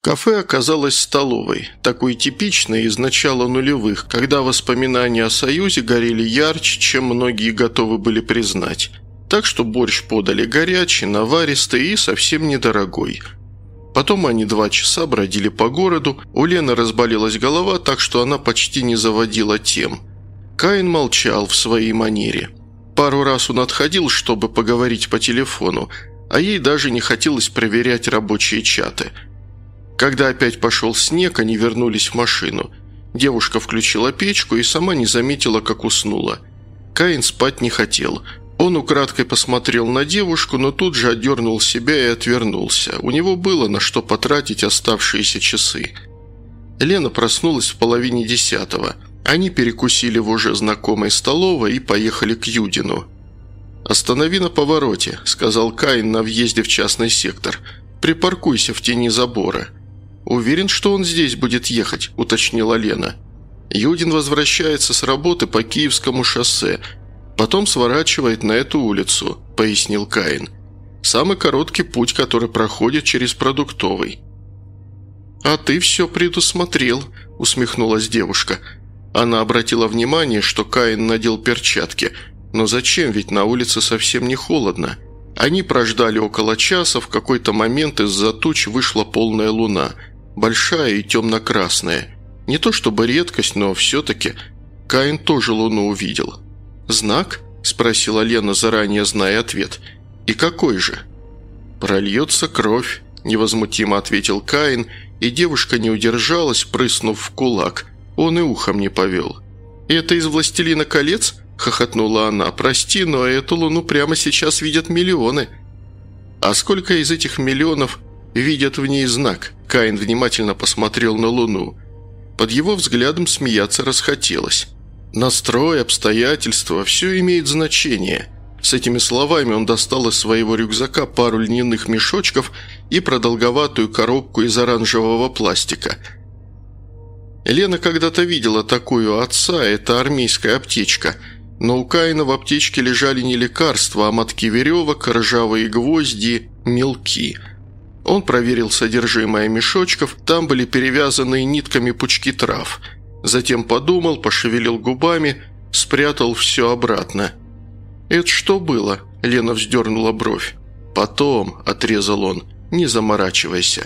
Кафе оказалось столовой, такой типичной из начала нулевых, когда воспоминания о Союзе горели ярче, чем многие готовы были признать. Так что борщ подали горячий, наваристый и совсем недорогой. Потом они 2 часа бродили по городу, у Лены разболелась голова, так что она почти не заводила тем. Каин молчал в своей манере. Пару раз он отходил, чтобы поговорить по телефону, а ей даже не хотелось проверять рабочие чаты. Когда опять пошел снег, они вернулись в машину. Девушка включила печку и сама не заметила, как уснула. Каин спать не хотел. Он украдкой посмотрел на девушку, но тут же отдернул себя и отвернулся. У него было на что потратить оставшиеся часы. Лена проснулась в 9:30. Они перекусили в уже знакомой столовой и поехали к Юдину. «Останови на повороте», – сказал Каин на въезде в частный сектор. «Припаркуйся в тени забора». «Уверен, что он здесь будет ехать», – уточнила Лена. «Юдин возвращается с работы по Киевскому шоссе, потом сворачивает на эту улицу», – пояснил Каин. «Самый короткий путь, который проходит через Продуктовый». «А ты все предусмотрел», – усмехнулась девушка. Она обратила внимание, что Каин надел перчатки. Но зачем, ведь на улице совсем не холодно. Они прождали около часа, в какой-то момент из-за туч вышла полная луна. Большая и темно-красная. Не то чтобы редкость, но все-таки Каин тоже луну увидел. «Знак?» – спросила Лена, заранее зная ответ. «И какой же?» «Прольется кровь», – невозмутимо ответил Каин, и девушка не удержалась, прыснув в кулак. Он и ухом не повел. «Это из «Властелина колец»?» – хохотнула она. «Прости, но эту луну прямо сейчас видят миллионы». «А сколько из этих миллионов видят в ней знак?» Каин внимательно посмотрел на луну. Под его взглядом смеяться расхотелось. «Настрой, обстоятельства – все имеет значение». С этими словами он достал из своего рюкзака пару льняных мешочков и продолговатую коробку из оранжевого пластика. Лена когда-то видела такую у отца, это армейская аптечка. Но у Каина в аптечке лежали не лекарства, а мотки веревок, ржавые гвозди, мелки. Он проверил содержимое мешочков, там были перевязанные нитками пучки трав. Затем подумал, пошевелил губами, спрятал все обратно. «Это что было?» – Лена вздернула бровь. «Потом», – отрезал он, – «не заморачивайся».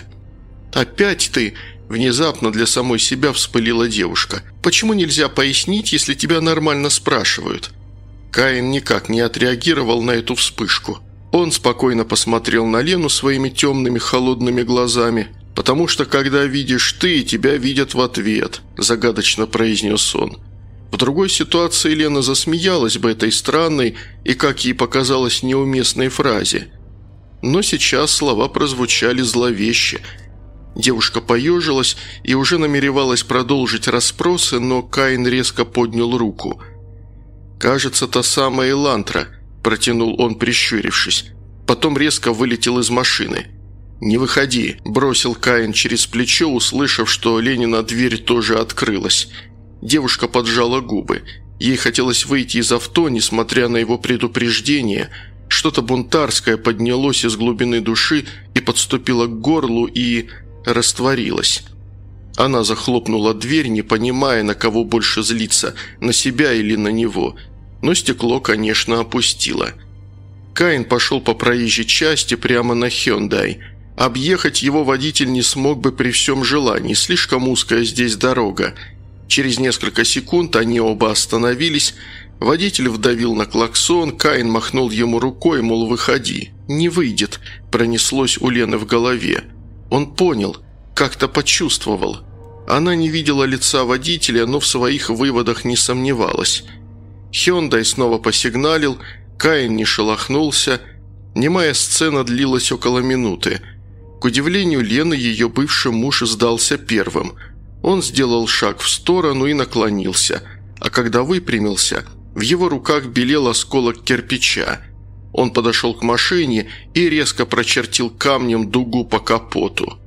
«Опять ты?» – внезапно для самой себя вспылила девушка. «Почему нельзя пояснить, если тебя нормально спрашивают?» Каин никак не отреагировал на эту вспышку. Он спокойно посмотрел на Лену своими темными холодными глазами. «Потому что, когда видишь ты, тебя видят в ответ», – загадочно произнес он. В другой ситуации Лена засмеялась бы этой странной и, как ей показалось, неуместной фразе. Но сейчас слова прозвучали зловеще. Девушка поежилась и уже намеревалась продолжить расспросы, но Каин резко поднял руку. «Кажется, та самая Элантра», – протянул он, прищурившись. Потом резко вылетел из машины. «Не выходи», – бросил Каин через плечо, услышав, что Ленина дверь тоже открылась. Девушка поджала губы. Ей хотелось выйти из авто, несмотря на его предупреждение. Что-то бунтарское поднялось из глубины души и подступило к горлу и растворилось. Она захлопнула дверь, не понимая, на кого больше злиться, на себя или на него. Но стекло, конечно, опустила. Каин пошел по проезжей части прямо на Hyundai. Объехать его водитель не смог бы при всем желании, слишком узкая здесь дорога. Через несколько секунд они оба остановились. Водитель вдавил на клаксон, Каин махнул ему рукой, мол, выходи. «Не выйдет», – пронеслось у Лены в голове. Он понял, как-то почувствовал. Она не видела лица водителя, но в своих выводах не сомневалась. Hyundai снова посигналил, Каин не шелохнулся. Немая сцена длилась около минуты. К удивлению Лены, ее бывший муж сдался первым. Он сделал шаг в сторону и наклонился, а когда выпрямился, в его руках белел осколок кирпича. Он подошел к машине и резко прочертил камнем дугу по капоту.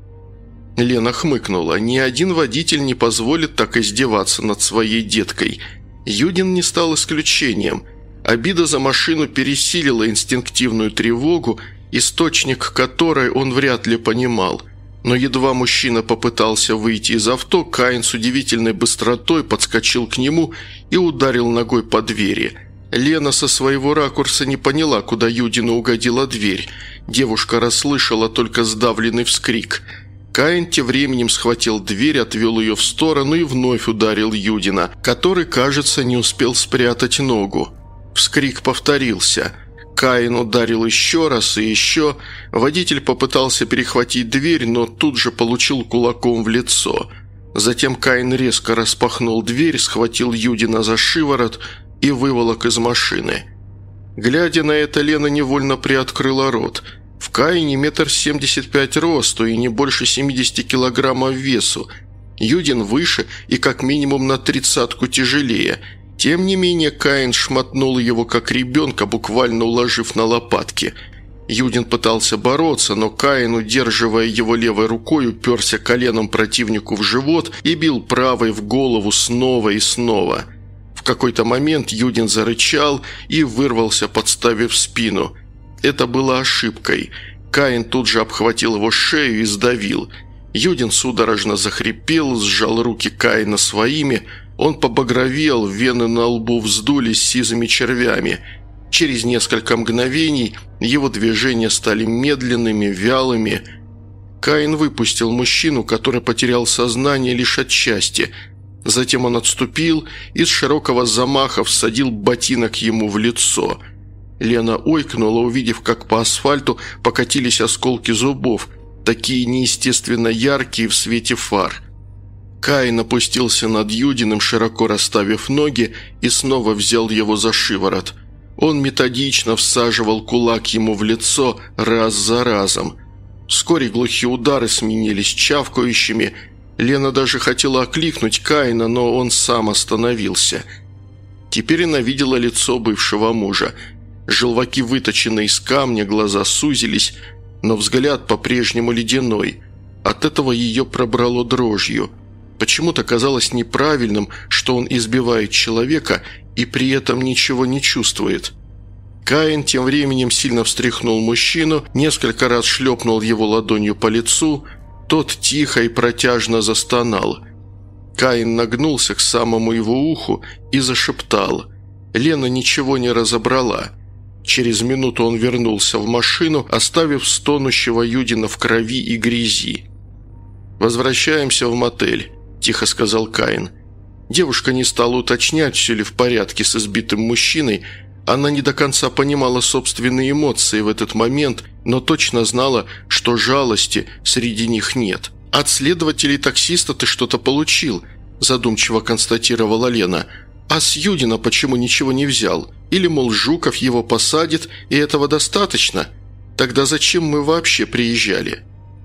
Лена хмыкнула. Ни один водитель не позволит так издеваться над своей деткой. Юдин не стал исключением. Обида за машину пересилила инстинктивную тревогу, источник которой он вряд ли понимал. Но едва мужчина попытался выйти из авто, Каин с удивительной быстротой подскочил к нему и ударил ногой по двери. Лена со своего ракурса не поняла, куда Юдину угодила дверь. Девушка расслышала только сдавленный вскрик. Каин тем временем схватил дверь, отвел ее в сторону и вновь ударил Юдина, который, кажется, не успел спрятать ногу. Вскрик повторился. Каин ударил еще раз и еще. Водитель попытался перехватить дверь, но тут же получил кулаком в лицо. Затем Каин резко распахнул дверь, схватил Юдина за шиворот и выволок из машины. Глядя на это, Лена невольно приоткрыла рот. В Каине 1,75 м росту и не больше 70 килограммов весу. Юдин выше и как минимум на 30-ку тяжелее. Тем не менее, Каин шмотнул его как ребенка, буквально уложив на лопатки. Юдин пытался бороться, но Каин, удерживая его левой рукой, уперся коленом противнику в живот и бил правой в голову снова и снова. В какой-то момент Юдин зарычал и вырвался, подставив спину. Это было ошибкой. Каин тут же обхватил его шею и сдавил. Юдин судорожно захрипел, сжал руки Каина своими. Он побагровел, вены на лбу вздулись сизыми червями. Через несколько мгновений его движения стали медленными, вялыми. Каин выпустил мужчину, который потерял сознание лишь отчасти. Затем он отступил и с широкого замаха всадил ботинок ему в лицо. Лена ойкнула, увидев, как по асфальту покатились осколки зубов, такие неестественно яркие в свете фар. Каин опустился над Юдиным, широко расставив ноги, и снова взял его за шиворот. Он методично всаживал кулак ему в лицо раз за разом. Вскоре глухие удары сменились чавкающими. Лена даже хотела окликнуть Каина, но он сам остановился. Теперь она видела лицо бывшего мужа. Желваки выточены из камня, глаза сузились, но взгляд по-прежнему ледяной. От этого ее пробрало дрожью. Почему-то казалось неправильным, что он избивает человека и при этом ничего не чувствует. Каин тем временем сильно встряхнул мужчину, несколько раз шлепнул его ладонью по лицу. Тот тихо и протяжно застонал. Каин нагнулся к самому его уху и зашептал. Лена ничего не разобрала. Через минуту он вернулся в машину, оставив стонущего Юдина в крови и грязи. «Возвращаемся в мотель», – тихо сказал Каин. Девушка не стала уточнять, все ли в порядке с избитым мужчиной. Она не до конца понимала собственные эмоции в этот момент, но точно знала, что жалости среди них нет. «От следователей таксиста ты что-то получил», – задумчиво констатировала Лена. «А с Юдина почему ничего не взял? Или, мол, Жуков его посадит, и этого достаточно? Тогда зачем мы вообще приезжали?»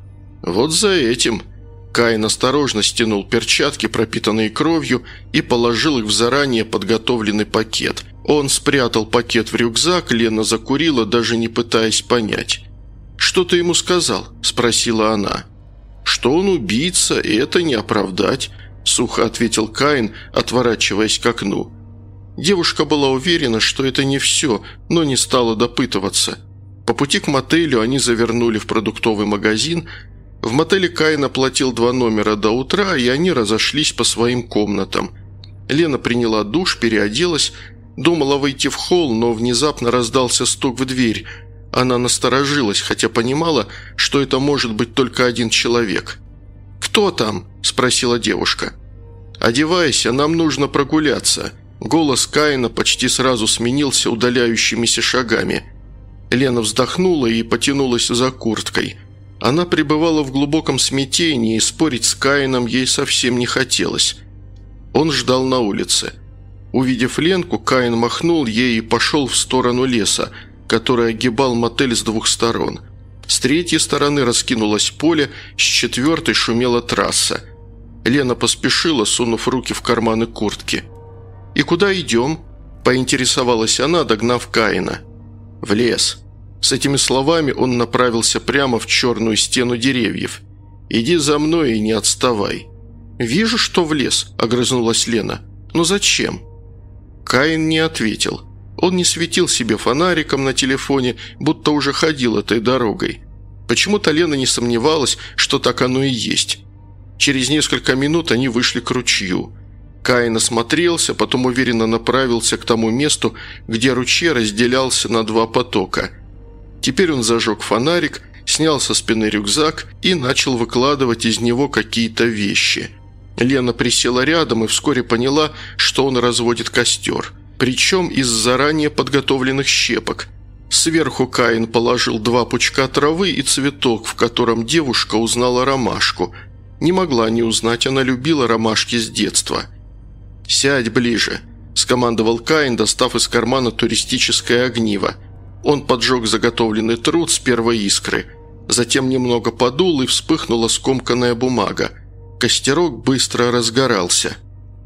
«Вот за этим». Каин осторожно стянул перчатки, пропитанные кровью, и положил их в заранее подготовленный пакет. Он спрятал пакет в рюкзак, Лена закурила, даже не пытаясь понять. «Что ты ему сказал?» – спросила она. «Что он убийца, и это не оправдать», – сухо ответил Каин, отворачиваясь к окну. Девушка была уверена, что это не все, но не стала допытываться. По пути к мотелю они завернули в продуктовый магазин. В мотеле Каин оплатил 2 номера до утра, и они разошлись по своим комнатам. Лена приняла душ, переоделась, думала выйти в холл, но внезапно раздался стук в дверь. Она насторожилась, хотя понимала, что это может быть только один человек. «Кто там?» – спросила девушка. «Одевайся, нам нужно прогуляться». Голос Каина почти сразу сменился удаляющимися шагами. Лена вздохнула и потянулась за курткой. Она пребывала в глубоком смятении, и спорить с Каином ей совсем не хотелось. Он ждал на улице. Увидев Ленку, Каин махнул ей и пошел в сторону леса, который огибал мотель с 2 сторон. С 3-й стороны раскинулось поле, с 4-й шумела трасса. Лена поспешила, сунув руки в карманы куртки. «И куда идем?» – поинтересовалась она, догнав Каина. «В лес». С этими словами он направился прямо в черную стену деревьев. «Иди за мной и не отставай». «Вижу, что в лес», – огрызнулась Лена. «Но зачем?» Каин не ответил. Он не светил себе фонариком на телефоне, будто уже ходил этой дорогой. Почему-то Лена не сомневалась, что так оно и есть. Через несколько минут они вышли к ручью. Каин осмотрелся, потом уверенно направился к тому месту, где ручей разделялся на два потока. Теперь он зажег фонарик, снял со спины рюкзак и начал выкладывать из него какие-то вещи. Лена присела рядом и вскоре поняла, что он разводит костер. Причем из заранее подготовленных щепок. Сверху Каин положил 2 пучка травы и цветок, в котором девушка узнала ромашку. Не могла не узнать, она любила ромашки с детства. «Сядь ближе», – скомандовал Каин, достав из кармана туристическое огниво. Он поджег заготовленный труд с первой искры. Затем немного подул, и вспыхнула скомканная бумага. Костерок быстро разгорался.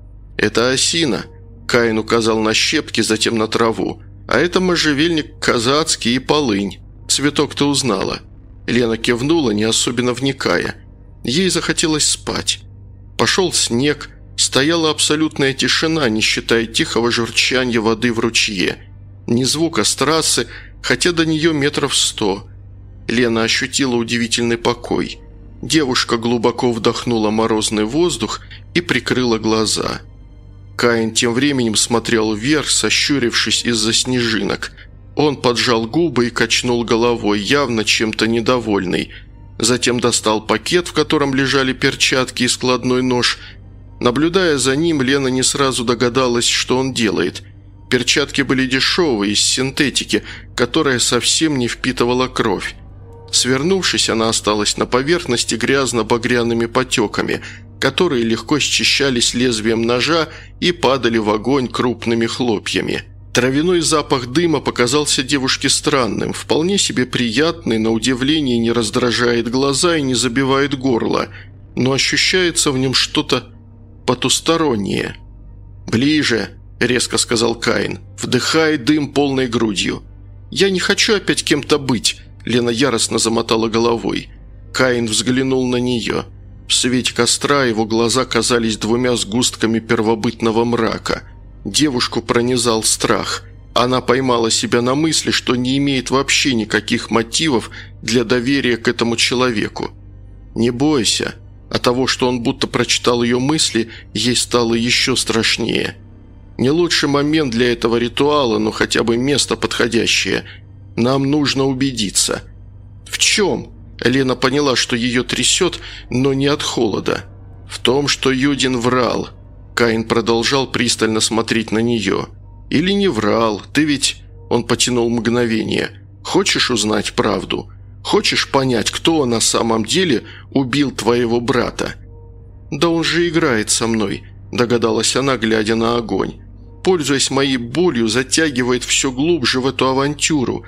«Это осина», – Каин указал на щепки, затем на траву. «А это можжевельник казацкий и полынь. Цветок ты узнала». Лена кивнула, не особенно вникая. Ей захотелось спать. Пошел снег. Стояла абсолютная тишина, не считая тихого журчания воды в ручье. Ни звука с трассы, хотя до нее 100 метров. Лена ощутила удивительный покой. Девушка глубоко вдохнула морозный воздух и прикрыла глаза. Каин тем временем смотрел вверх, сощурившись из-за снежинок. Он поджал губы и качнул головой, явно чем-то недовольный. Затем достал пакет, в котором лежали перчатки и складной нож. Наблюдая за ним, Лена не сразу догадалась, что он делает. Перчатки были дешевые, из синтетики, которая совсем не впитывала кровь. Свернувшись, она осталась на поверхности грязно-багряными потеками, которые легко счищались лезвием ножа и падали в огонь крупными хлопьями. Травяной запах дыма показался девушке странным, вполне себе приятный, на удивление не раздражает глаза и не забивает горло, но ощущается в нем что-то потустороннее. «Ближе», – резко сказал Каин, – «вдыхай дым полной грудью». «Я не хочу опять кем-то быть», – Лена яростно замотала головой. Каин взглянул на нее. В свете костра его глаза казались 2 сгустками первобытного мрака. Девушку пронизал страх. Она поймала себя на мысли, что не имеет вообще никаких мотивов для доверия к этому человеку. «Не бойся». От того, что он будто прочитал ее мысли, ей стало еще страшнее. Не лучший момент для этого ритуала, но хотя бы место подходящее. Нам нужно убедиться. «В чем?» Лена поняла, что ее трясет, но не от холода. «В том, что Юдин врал». Каин продолжал пристально смотреть на нее. «Или не врал, ты ведь...» Он потянул мгновение. «Хочешь узнать правду? Хочешь понять, кто на самом деле убил твоего брата?» «Да он же играет со мной», – догадалась она, глядя на огонь. «Пользуясь моей болью, затягивает все глубже в эту авантюру».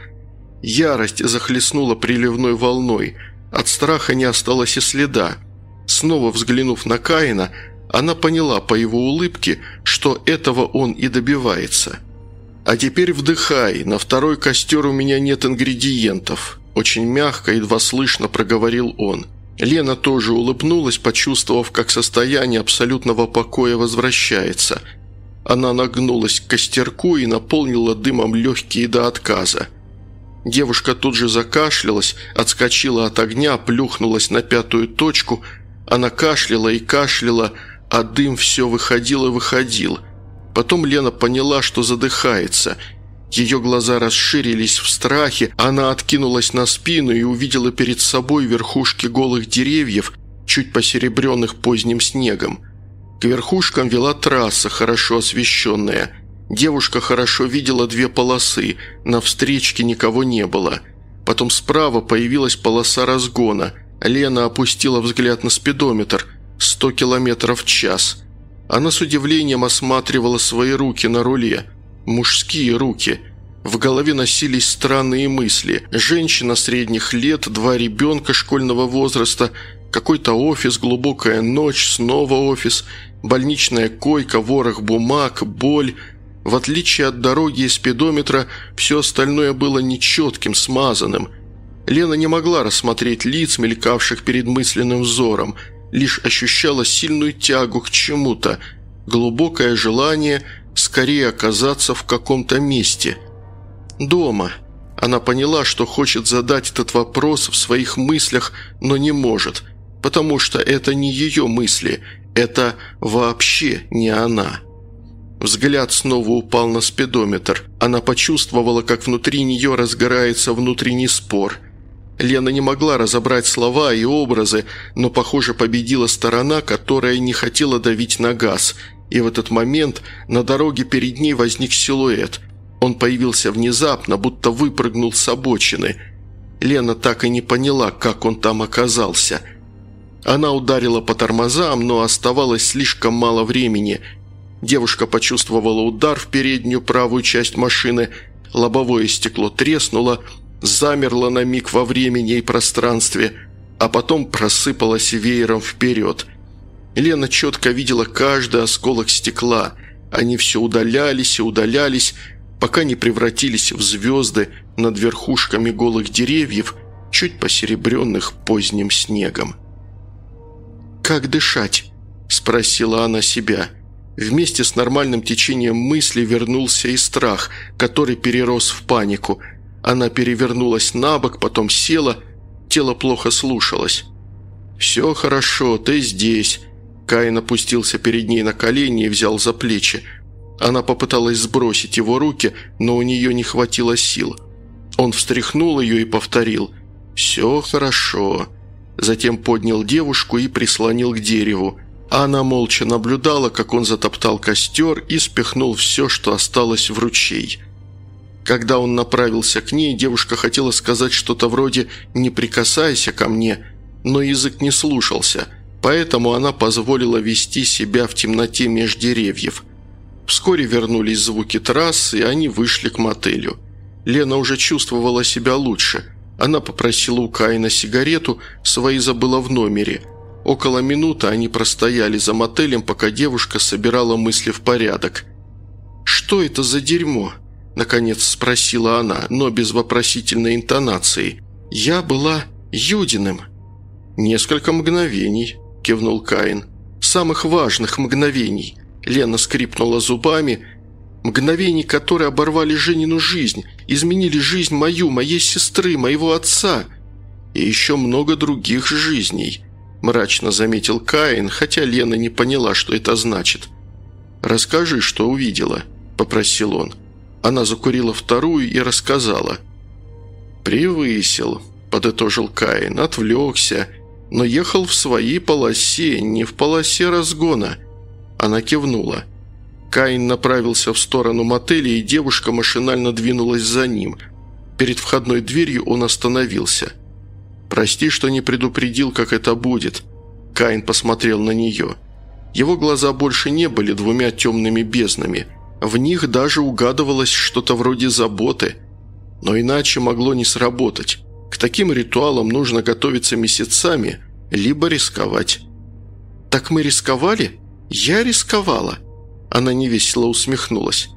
Ярость захлестнула приливной волной. От страха не осталось и следа. Снова взглянув на Каина, она поняла по его улыбке, что этого он и добивается. «А теперь вдыхай, на второй костер у меня нет ингредиентов», – очень мягко, едва слышно проговорил он. Лена тоже улыбнулась, почувствовав, как состояние абсолютного покоя возвращается. Она нагнулась к костерку и наполнила дымом легкие до отказа. Девушка тут же закашлялась, отскочила от огня, плюхнулась на 5-ю точку. Она кашляла и кашляла, а дым все выходил и выходил. Потом Лена поняла, что задыхается. Ее глаза расширились в страхе, она откинулась на спину и увидела перед собой верхушки голых деревьев, чуть посеребренных поздним снегом. К верхушкам вела трасса, хорошо освещенная. Девушка хорошо видела 2 полосы, на встречке никого не было. Потом справа появилась полоса разгона. Лена опустила взгляд на спидометр – 100 км в час. Она с удивлением осматривала свои руки на руле. Мужские руки. В голове носились странные мысли. Женщина средних лет, 2 ребенка школьного возраста, какой-то офис, глубокая ночь, снова офис, больничная койка, ворох бумаг, боль. В отличие от дороги и спидометра, все остальное было нечетким, смазанным. Лена не могла рассмотреть лиц, мелькавших перед мысленным взором, лишь ощущала сильную тягу к чему-то, глубокое желание скорее оказаться в каком-то месте. «Дома». Она поняла, что хочет задать этот вопрос в своих мыслях, но не может, потому что это не ее мысли, это вообще не она. Взгляд снова упал на спидометр. Она почувствовала, как внутри нее разгорается внутренний спор. Лена не могла разобрать слова и образы, но, похоже, победила сторона, которая не хотела давить на газ. И в этот момент на дороге перед ней возник силуэт. Он появился внезапно, будто выпрыгнул с обочины. Лена так и не поняла, как он там оказался. Она ударила по тормозам, но оставалось слишком мало времени. Девушка почувствовала удар в переднюю правую часть машины, лобовое стекло треснуло, замерло на миг во времени и пространстве, а потом просыпалось веером вперед. Лена четко видела каждый осколок стекла. Они все удалялись и удалялись, пока не превратились в звезды над верхушками голых деревьев, чуть посеребренных поздним снегом. «Как дышать?» – спросила она себя. Вместе с нормальным течением мысли вернулся и страх, который перерос в панику. Она перевернулась на бок, потом села, тело плохо слушалось. «Все хорошо, ты здесь». Каин опустился перед ней на колени и взял за плечи. Она попыталась сбросить его руки, но у нее не хватило сил. Он встряхнул ее и повторил «Все хорошо». Затем поднял девушку и прислонил к дереву. А она молча наблюдала, как он затоптал костер и спихнул все, что осталось в ручей. Когда он направился к ней, девушка хотела сказать что-то вроде «не прикасайся ко мне», но язык не слушался, поэтому она позволила вести себя в темноте меж деревьев. Вскоре вернулись звуки трассы, и они вышли к мотелю. Лена уже чувствовала себя лучше. Она попросила у Каина сигарету, свои забыла в номере. Около минуты они простояли за мотелем, пока девушка собирала мысли в порядок. «Что это за дерьмо?» – наконец спросила она, но без вопросительной интонации. «Я была Юдиным». «Несколько мгновений», – кивнул Каин. «Самых важных мгновений». Лена скрипнула зубами. «Мгновений, которые оборвали Женину жизнь, изменили жизнь мою, моей сестры, моего отца. И еще много других жизней», – мрачно заметил Каин, хотя Лена не поняла, что это значит. «Расскажи, что увидела», – попросил он. Она закурила вторую и рассказала. «Превысил», – подытожил Каин, – «отвлекся, но ехал в своей полосе, не в полосе разгона». Она кивнула. Каин направился в сторону мотеля, и девушка машинально двинулась за ним. Перед входной дверью он остановился. «Прости, что не предупредил, как это будет». Каин посмотрел на нее. Его глаза больше не были двумя темными безднами. В них даже угадывалось что-то вроде заботы. Но иначе могло не сработать. К таким ритуалам нужно готовиться месяцами, либо рисковать. «Так мы рисковали? Я рисковала». Она невесело усмехнулась.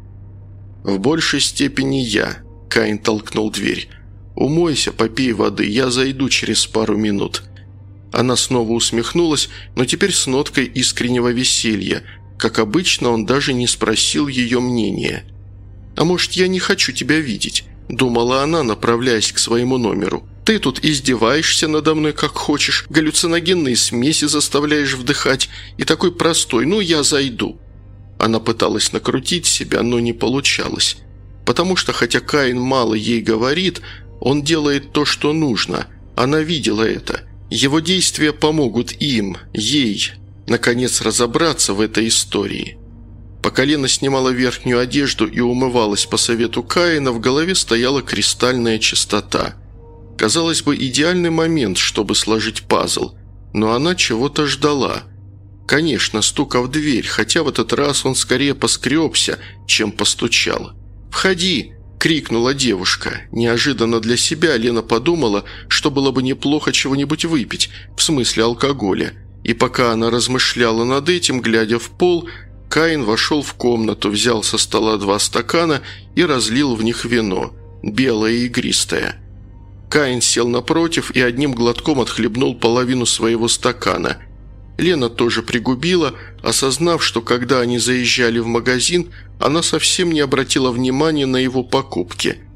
«В большей степени я», – Каин толкнул дверь. «Умойся, попей воды, я зайду через пару минут». Она снова усмехнулась, но теперь с ноткой искреннего веселья. Как обычно, он даже не спросил ее мнения. «А может, я не хочу тебя видеть?» – думала она, направляясь к своему номеру. «Ты тут издеваешься надо мной как хочешь, галлюциногенные смеси заставляешь вдыхать, и такой простой «ну, я зайду». Она пыталась накрутить себя, но не получалось. Потому что, хотя Каин мало ей говорит, он делает то, что нужно. Она видела это. Его действия помогут им, ей, наконец разобраться в этой истории. Пока Лена снимала верхнюю одежду и умывалась по совету Каина, в голове стояла кристальная чистота. Казалось бы, идеальный момент, чтобы сложить пазл. Но она чего-то ждала. Конечно, стука в дверь, хотя в этот раз он скорее поскребся, чем постучал. «Входи!» – крикнула девушка. Неожиданно для себя Лена подумала, что было бы неплохо чего-нибудь выпить, в смысле алкоголя. И пока она размышляла над этим, глядя в пол, Каин вошел в комнату, взял со стола 2 стакана и разлил в них вино, белое и игристое. Каин сел напротив и одним глотком отхлебнул половину своего стакана. Лена тоже пригубила, осознав, что когда они заезжали в магазин, она совсем не обратила внимания на его покупки.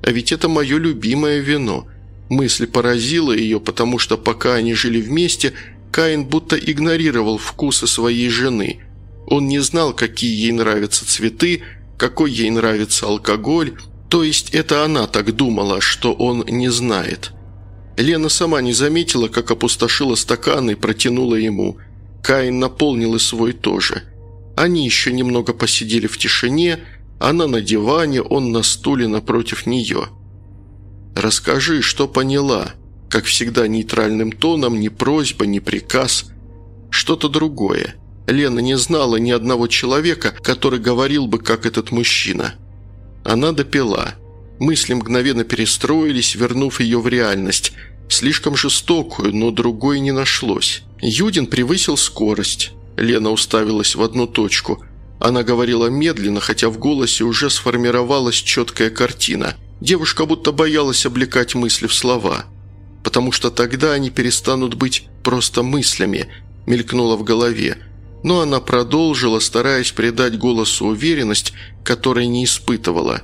А ведь это мое любимое вино». Мысль поразила ее, потому что пока они жили вместе, Каин будто игнорировал вкусы своей жены. Он не знал, какие ей нравятся цветы, какой ей нравится алкоголь. То есть это она так думала, что он не знает. Лена сама не заметила, как опустошила стакан и протянула ему. Каин наполнил и свой тоже. Они еще немного посидели в тишине, она на диване, он на стуле напротив нее. «Расскажи, что поняла?» Как всегда, нейтральным тоном, ни просьба, ни приказ. Что-то другое. Лена не знала ни одного человека, который говорил бы, как этот мужчина. Она допила. Мысли мгновенно перестроились, вернув ее в реальность. Слишком жестокую, но другой не нашлось. Юдин превысил скорость. Лена уставилась в одну точку. Она говорила медленно, хотя в голосе уже сформировалась четкая картина. Девушка будто боялась облекать мысли в слова. «Потому что тогда они перестанут быть просто мыслями», – мелькнуло в голове. Но она продолжила, стараясь придать голосу уверенность, которой не испытывала.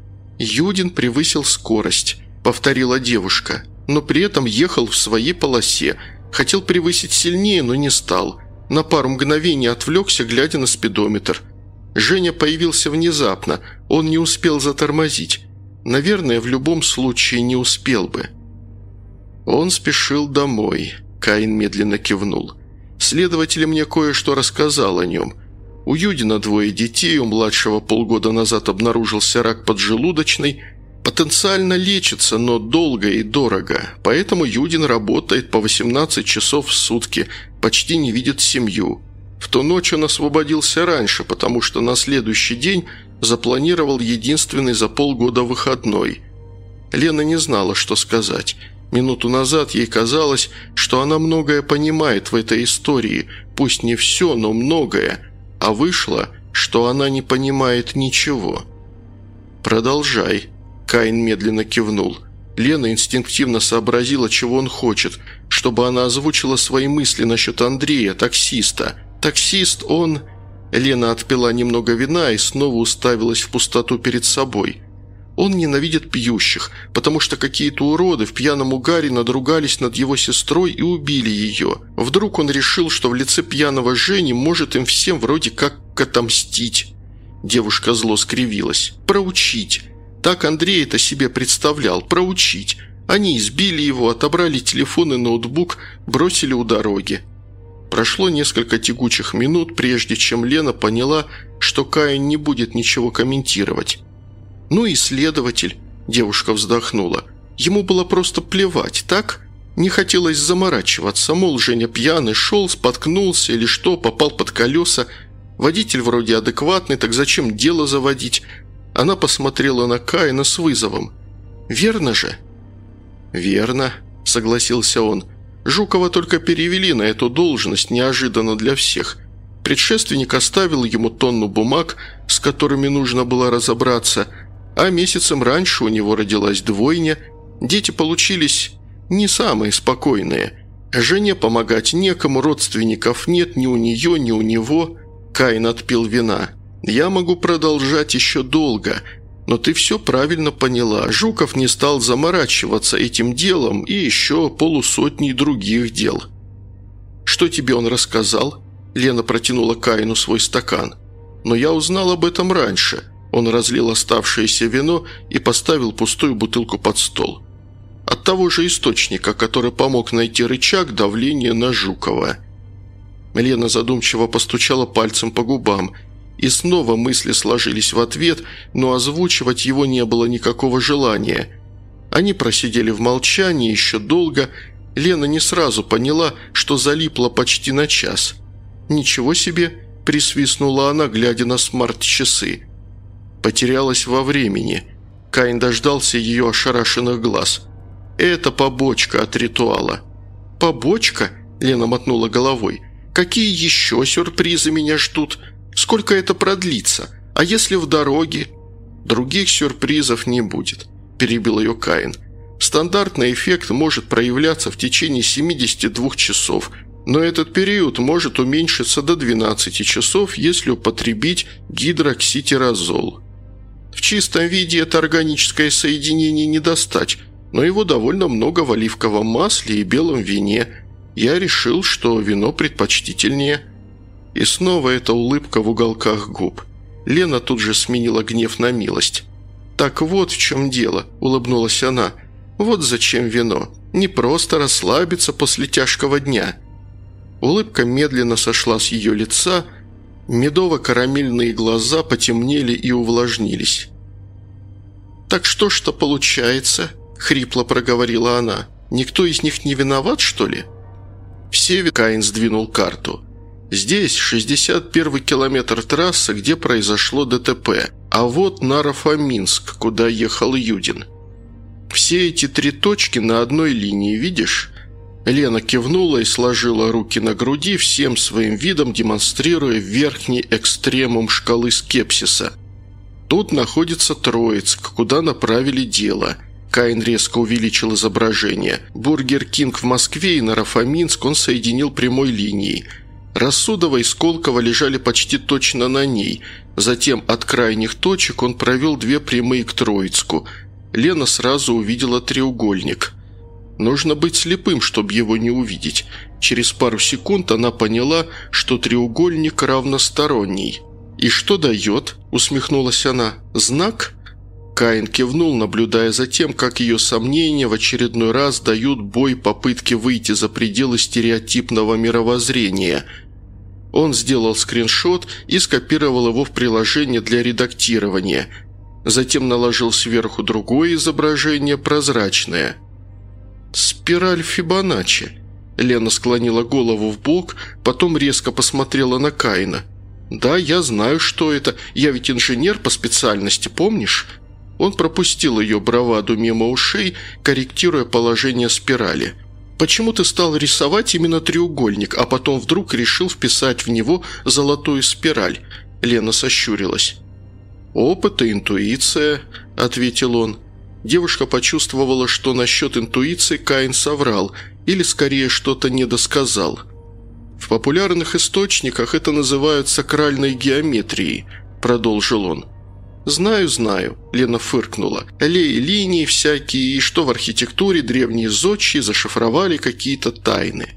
«Юдин превысил скорость», – повторила девушка, но при этом ехал в своей полосе. Хотел превысить сильнее, но не стал. На пару мгновений отвлекся, глядя на спидометр. Женя появился внезапно, он не успел затормозить. Наверное, в любом случае не успел бы. «Он спешил домой», – Каин медленно кивнул. «Следователь мне кое-что рассказал о нем. У Юдина 2 детей, у младшего полгода назад обнаружился рак поджелудочной. Потенциально лечится, но долго и дорого. Поэтому Юдин работает по 18 часов в сутки, почти не видит семью. В ту ночь он освободился раньше, потому что на следующий день запланировал единственный за полгода выходной». Лена не знала, что сказать. Минуту назад ей казалось, что она многое понимает в этой истории, пусть не все, но многое, а вышло, что она не понимает ничего. «Продолжай», – Каин медленно кивнул. Лена инстинктивно сообразила, чего он хочет, чтобы она озвучила свои мысли насчет Андрея, таксиста. «Таксист, он...» Лена отпила немного вина и снова уставилась в пустоту перед собой. «Он ненавидит пьющих, потому что какие-то уроды в пьяном угаре надругались над его сестрой и убили ее. Вдруг он решил, что в лице пьяного Жени может им всем вроде как отомстить». Девушка зло скривилась. «Проучить. Так Андрей это себе представлял. Проучить. Они избили его, отобрали телефон и ноутбук, бросили у дороги». Прошло несколько тягучих минут, прежде чем Лена поняла, что Каин не будет ничего комментировать. «Ну и следователь», – девушка вздохнула. «Ему было просто плевать, так? Не хотелось заморачиваться, мол, Женя пьяный, шел, споткнулся или что, попал под колеса. Водитель вроде адекватный, так зачем дело заводить?» Она посмотрела на Каина с вызовом. «Верно же?» «Верно», – согласился он. «Жукова только перевели на эту должность неожиданно для всех. Предшественник оставил ему тонну бумаг, с которыми нужно было разобраться, а месяцем раньше у него родилась двойня. Дети получились не самые спокойные. Жене помогать некому, родственников нет ни у нее, ни у него». Каин отпил вина. «Я могу продолжать еще долго, но ты все правильно поняла. Жуков не стал заморачиваться этим делом и еще 50 других дел». «Что тебе он рассказал?» Лена протянула Каину свой стакан. «Но я узнал об этом раньше». Он разлил оставшееся вино и поставил пустую бутылку под стол. «От того же источника, который помог найти рычаг давления на Жукова». Лена задумчиво постучала пальцем по губам. И снова мысли сложились в ответ, но озвучивать его не было никакого желания. Они просидели в молчании еще долго. Лена не сразу поняла, что залипла почти на час. «Ничего себе!» – присвистнула она, глядя на смарт-часы. Потерялась во времени. Каин дождался ее ошарашенных глаз. «Это побочка от ритуала». «Побочка?» – Лена мотнула головой. «Какие еще сюрпризы меня ждут? Сколько это продлится? А если в дороге?» «Других сюрпризов не будет», – перебил ее Каин. «Стандартный эффект может проявляться в течение 72 часов, но этот период может уменьшиться до 12 часов, если употребить гидрокситирозол». В чистом виде это органическое соединение не достать, но его довольно много в оливковом масле и белом вине. Я решил, что вино предпочтительнее». И снова эта улыбка в уголках губ. Лена тут же сменила гнев на милость. «Так вот в чем дело», – улыбнулась она. «Вот зачем вино. Не просто расслабиться после тяжкого дня». Улыбка медленно сошла с ее лица, медово-карамельные глаза потемнели и увлажнились. «Так что ж-то получается?» – хрипло проговорила она. «Никто из них не виноват, что ли?» «Все». Каин сдвинул карту. «Здесь 61-й километр трассы, где произошло ДТП, а вот Наро-Фоминск, куда ехал Юдин. Все эти 3 точки на одной линии, видишь?» Лена кивнула и сложила руки на груди, всем своим видом демонстрируя верхний экстремум шкалы скепсиса. «Тут находится Троицк, куда направили дело». Каин резко увеличил изображение. «Бургер Кинг в Москве и Наро-Фоминск он соединил прямой линией. Рассудово и Сколково лежали почти точно на ней. Затем от крайних точек он провел 2 прямые к Троицку. Лена сразу увидела треугольник. Нужно быть слепым, чтобы его не увидеть. Через пару секунд она поняла, что треугольник равносторонний. «И что дает?» – усмехнулась она. «Знак?» Каин кивнул, наблюдая за тем, как ее сомнения в очередной раз дают бой попытке выйти за пределы стереотипного мировоззрения. Он сделал скриншот и скопировал его в приложение для редактирования. Затем наложил сверху другое изображение, прозрачное. «Спираль Фибоначчи». Лена склонила голову в бок, потом резко посмотрела на Каина. «Да, я знаю, что это. Я ведь инженер по специальности, помнишь?» Он пропустил ее браваду мимо ушей, корректируя положение спирали. «Почему ты стал рисовать именно треугольник, а потом вдруг решил вписать в него золотую спираль?» Лена сощурилась. «Опыт и интуиция», – ответил он. Девушка почувствовала, что насчет интуиции Каин соврал, или скорее что-то недосказал. «В популярных источниках это называют сакральной геометрией», – продолжил он. «Знаю», – Лена фыркнула. «Линии всякие, и что в архитектуре древние зодчие зашифровали какие-то тайны».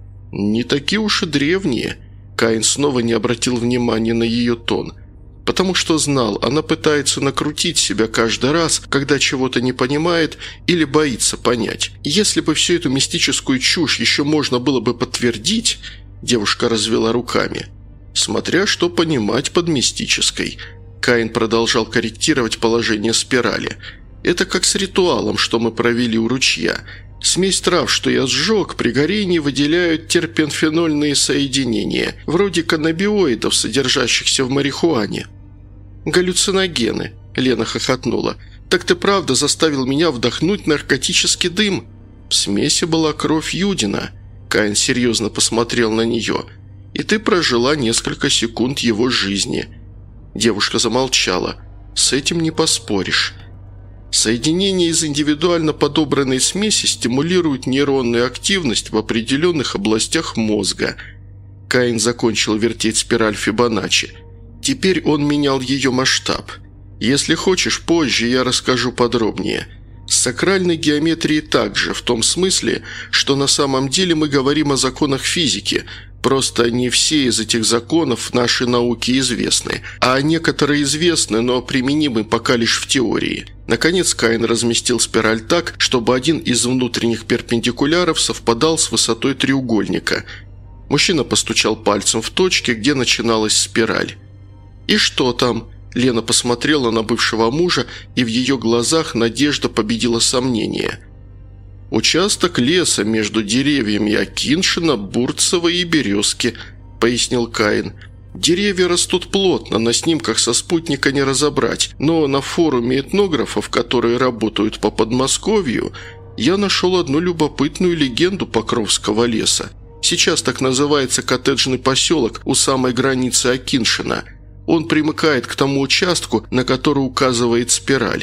«Не такие уж и древние», – Каин снова не обратил внимания на ее тон. «Потому что знал, она пытается накрутить себя каждый раз, когда чего-то не понимает или боится понять. Если бы всю эту мистическую чушь еще можно было бы подтвердить», – девушка развела руками. «Смотря что понимать под мистической». Каин продолжал корректировать положение спирали. «Это как с ритуалом, что мы провели у ручья. Смесь трав, что я сжег, при горении выделяют терпенфенольные соединения, вроде каннабиоидов, содержащихся в марихуане». «Галлюциногены», – Лена хохотнула. «Так ты правда заставил меня вдохнуть наркотический дым?» «В смеси была кровь Юдина», – Каин серьезно посмотрел на нее. «И ты прожила несколько секунд его жизни». Девушка замолчала. «С этим не поспоришь». Соединение из индивидуально подобранной смеси стимулирует нейронную активность в определенных областях мозга. Каин закончил вертеть спираль Фибоначчи. Теперь он менял ее масштаб. Если хочешь, позже я расскажу подробнее. С сакральной геометрией также, в том смысле, что на самом деле мы говорим о законах физики. Просто не все из этих законов в нашей науке известны, а некоторые известны, но применимы пока лишь в теории. Наконец Каин разместил спираль так, чтобы один из внутренних перпендикуляров совпадал с высотой треугольника. Мужчина постучал пальцем в точке, где начиналась спираль. «И что там?» Лена посмотрела на бывшего мужа, и в ее глазах надежда победила сомнение. «Участок леса между деревьями Акиншина, Бурцева и Березки», – пояснил Каин. «Деревья растут плотно, на снимках со спутника не разобрать, но на форуме этнографов, которые работают по Подмосковью, я нашел одну любопытную легенду Покровского леса. Сейчас так называется коттеджный поселок у самой границы Акиншина. Он примыкает к тому участку, на который указывает спираль».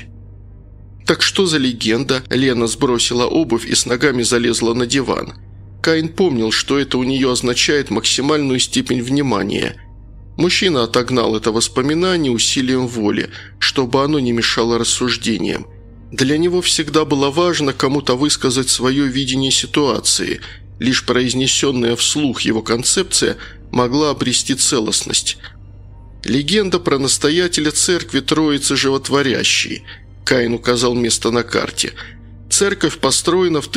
«Так что за легенда?» Лена сбросила обувь и с ногами залезла на диван. Каин помнил, что это у нее означает максимальную степень внимания. Мужчина отогнал это воспоминание усилием воли, чтобы оно не мешало рассуждениям. Для него всегда было важно кому-то высказать свое видение ситуации. Лишь произнесенная вслух его концепция могла обрести целостность. Легенда про настоятеля церкви Троицы Животворящей. Каин указал место на карте. Церковь построена в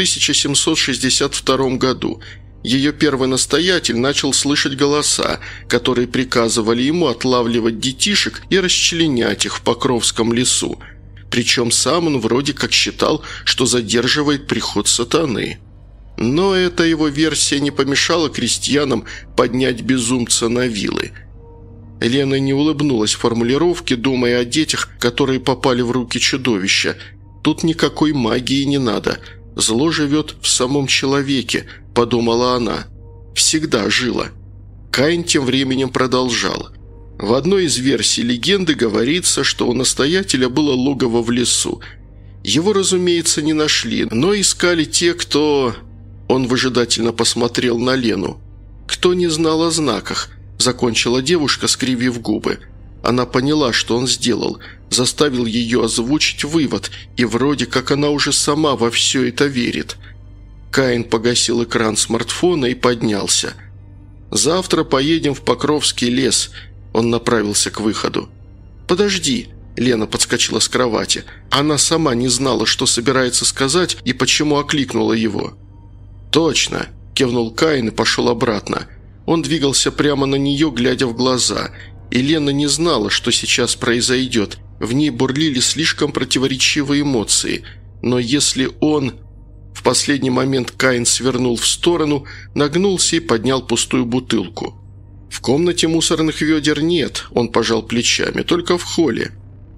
1762 году. Ее первый настоятель начал слышать голоса, которые приказывали ему отлавливать детишек и расчленять их в Покровском лесу. Причем сам он вроде как считал, что задерживает приход сатаны. Но эта его версия не помешала крестьянам поднять безумца на вилы. Лена не улыбнулась формулировке, думая о детях, которые попали в руки чудовища. Тут никакой магии не надо. Зло живет в самом человеке, подумала она. Всегда жила. Каин тем временем продолжал. В одной из версий легенды говорится, что у настоятеля было логово в лесу. Его, разумеется, не нашли, но искали те, кто... Он выжидательно посмотрел на Лену. «Кто не знал о знаках?» – закончила девушка, скривив губы. Она поняла, что он сделал, заставил ее озвучить вывод, и вроде как она уже сама во все это верит. Каин погасил экран смартфона и поднялся. «Завтра поедем в Покровский лес», – он направился к выходу. «Подожди», – Лена подскочила с кровати. Она сама не знала, что собирается сказать и почему окликнула его. «Точно», – кивнул Каин и пошел обратно. Он двигался прямо на нее, глядя в глаза, и Лена не знала, что сейчас произойдет. В ней бурлили слишком противоречивые эмоции. Но если он... В последний момент Каин свернул в сторону, нагнулся и поднял пустую бутылку. «В комнате мусорных ведер нет», – он пожал плечами, – «только в холле».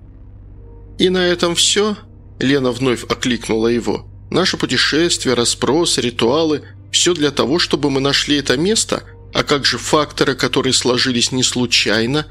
«И на этом все?» – Лена вновь окликнула его. «Наше путешествие, расспросы, ритуалы – все для того, чтобы мы нашли это место? А как же факторы, которые сложились не случайно?»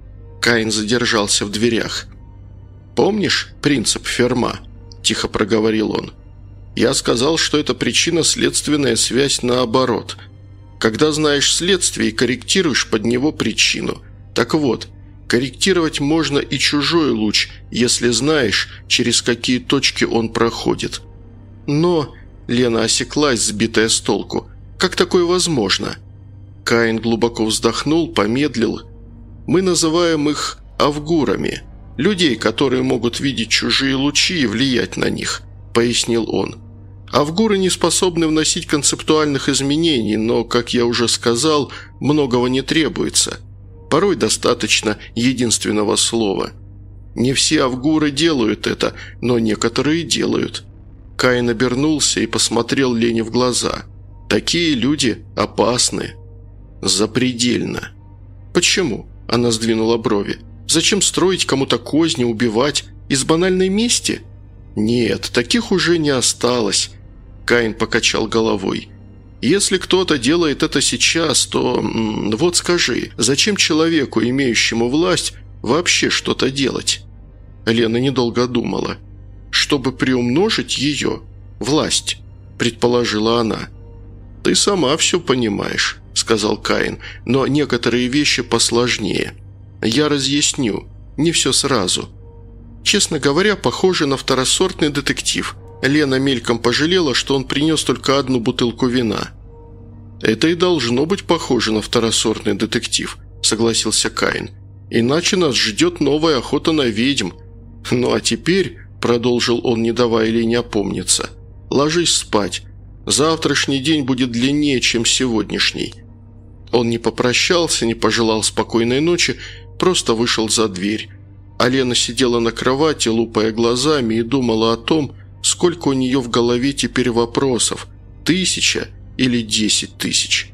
Каин задержался в дверях. «Помнишь принцип Ферма?» – тихо проговорил он. «Я сказал, что это причинно-следственная связь наоборот. Когда знаешь следствие и корректируешь под него причину. Так вот, корректировать можно и чужой луч, если знаешь, через какие точки он проходит. Но...» – Лена осеклась, сбитая с толку. «Как такое возможно?» Каин глубоко вздохнул, помедлил. «Мы называем их авгурами, людей, которые могут видеть чужие лучи и влиять на них», – пояснил он. «Авгуры не способны вносить концептуальных изменений, но, как я уже сказал, многого не требуется. Порой достаточно единственного слова. Не все авгуры делают это, но некоторые делают». Каин обернулся и посмотрел Лене в глаза. «Такие люди опасны. Запредельно». «Почему?» – она сдвинула брови. «Зачем строить кому-то козни, убивать? Из банальной мести?» «Нет, таких уже не осталось», – Каин покачал головой. «Если кто-то делает это сейчас, то... Вот скажи, зачем человеку, имеющему власть, вообще что-то делать?» Лена недолго думала. «Чтобы приумножить ее, власть», – предположила она. «Ты сама все понимаешь», – сказал Каин, – «но некоторые вещи посложнее. Я разъясню, не все сразу. Честно говоря, похоже на второсортный детектив». Лена мельком пожалела, что он принес только одну бутылку вина. «Это и должно быть похоже на второсортный детектив», – согласился Каин. «Иначе нас ждет новая охота на ведьм. Ну а теперь...» – продолжил он, не давая Лене опомниться. «Ложись спать. Завтрашний день будет длиннее, чем сегодняшний». Он не попрощался, не пожелал спокойной ночи, просто вышел за дверь. А Лена сидела на кровати, лупая глазами, и думала о том, сколько у нее в голове теперь вопросов – 1000 или 10 000.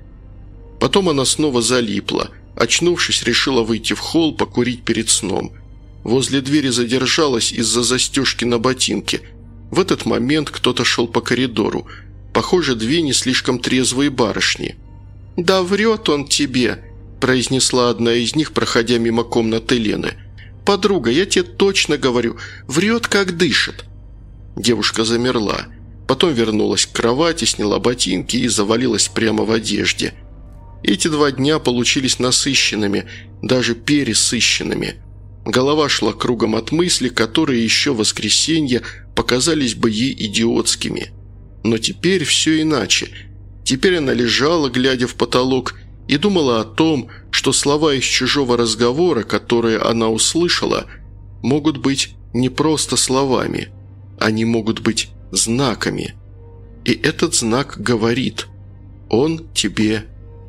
Потом она снова залипла. Очнувшись, решила выйти в холл, покурить перед сном. Возле двери задержалась из-за застежки на ботинке. В этот момент кто-то шел по коридору. Похоже, две не слишком трезвые барышни. «Да врет он тебе», – произнесла одна из них, проходя мимо комнаты Лены. «Подруга, я тебе точно говорю, врет, как дышит». Девушка замерла. Потом вернулась к кровати, сняла ботинки и завалилась прямо в одежде. Эти 2 дня получились насыщенными, даже пересыщенными. Голова шла кругом от мыслей, которые еще в воскресенье показались бы ей идиотскими. Но теперь все иначе. Теперь она лежала, глядя в потолок, и думала о том, что слова из чужого разговора, которые она услышала, могут быть не просто словами. Они могут быть знаками. И этот знак говорит: «Он тебе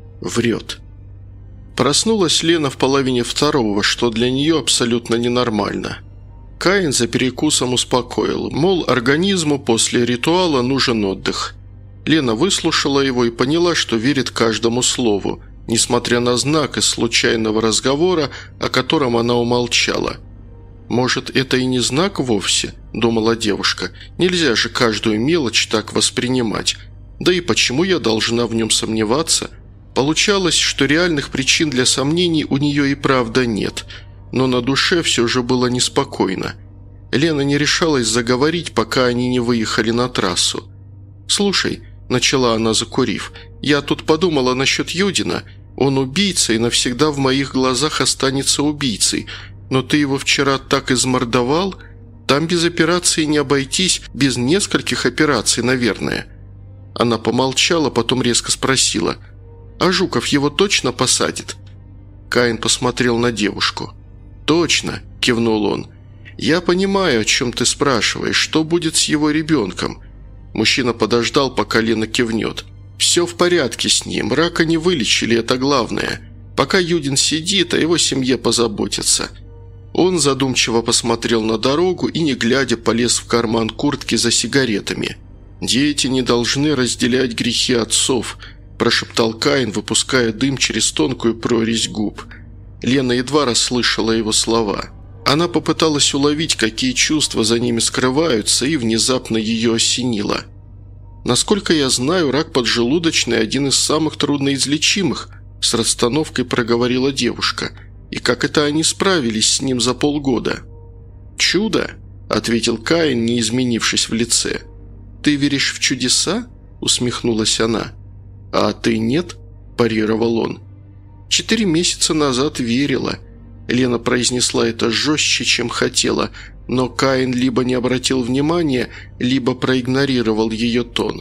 врет». Проснулась Лена в половине 2, что для нее абсолютно ненормально. Каин за перекусом успокоил, мол, организму после ритуала нужен отдых. Лена выслушала его и поняла, что верит каждому слову, несмотря на знак из случайного разговора, о котором она умолчала. «Может, это и не знак вовсе?» – думала девушка. «Нельзя же каждую мелочь так воспринимать. Да и почему я должна в нем сомневаться?» Получалось, что реальных причин для сомнений у нее и правда нет, но на душе все же было неспокойно. Лена не решалась заговорить, пока они не выехали на трассу. «Слушай», – начала она, закурив, – «я тут подумала насчет Юдина. Он убийца и навсегда в моих глазах останется убийцей. Но ты его вчера так измордовал? Там без операции не обойтись, без нескольких операций, наверное». Она помолчала, потом резко спросила: «А Жуков его точно посадит?» Каин посмотрел на девушку. «Точно», – кивнул он. «Я понимаю, о чем ты спрашиваешь. Что будет с его ребенком?» Мужчина подождал, пока Лена кивнет. «Все в порядке с ним. Рака не вылечили, это главное. Пока Юдин сидит, о его семье позаботятся». Он задумчиво посмотрел на дорогу и, не глядя, полез в карман куртки за сигаретами. «Дети не должны разделять грехи отцов», – прошептал Каин, выпуская дым через тонкую прорезь губ. Лена едва расслышала его слова. Она попыталась уловить, какие чувства за ними скрываются, и внезапно ее осенило. «Насколько я знаю, рак поджелудочный – один из самых трудноизлечимых», – с расстановкой проговорила девушка. «И как это они справились с ним за полгода?» «Чудо», – ответил Каин, не изменившись в лице. «Ты веришь в чудеса?» – усмехнулась она. «А ты нет?» – парировал он. 4 месяца назад верила». Лена произнесла это жестче, чем хотела, но Каин либо не обратил внимания, либо проигнорировал ее тон.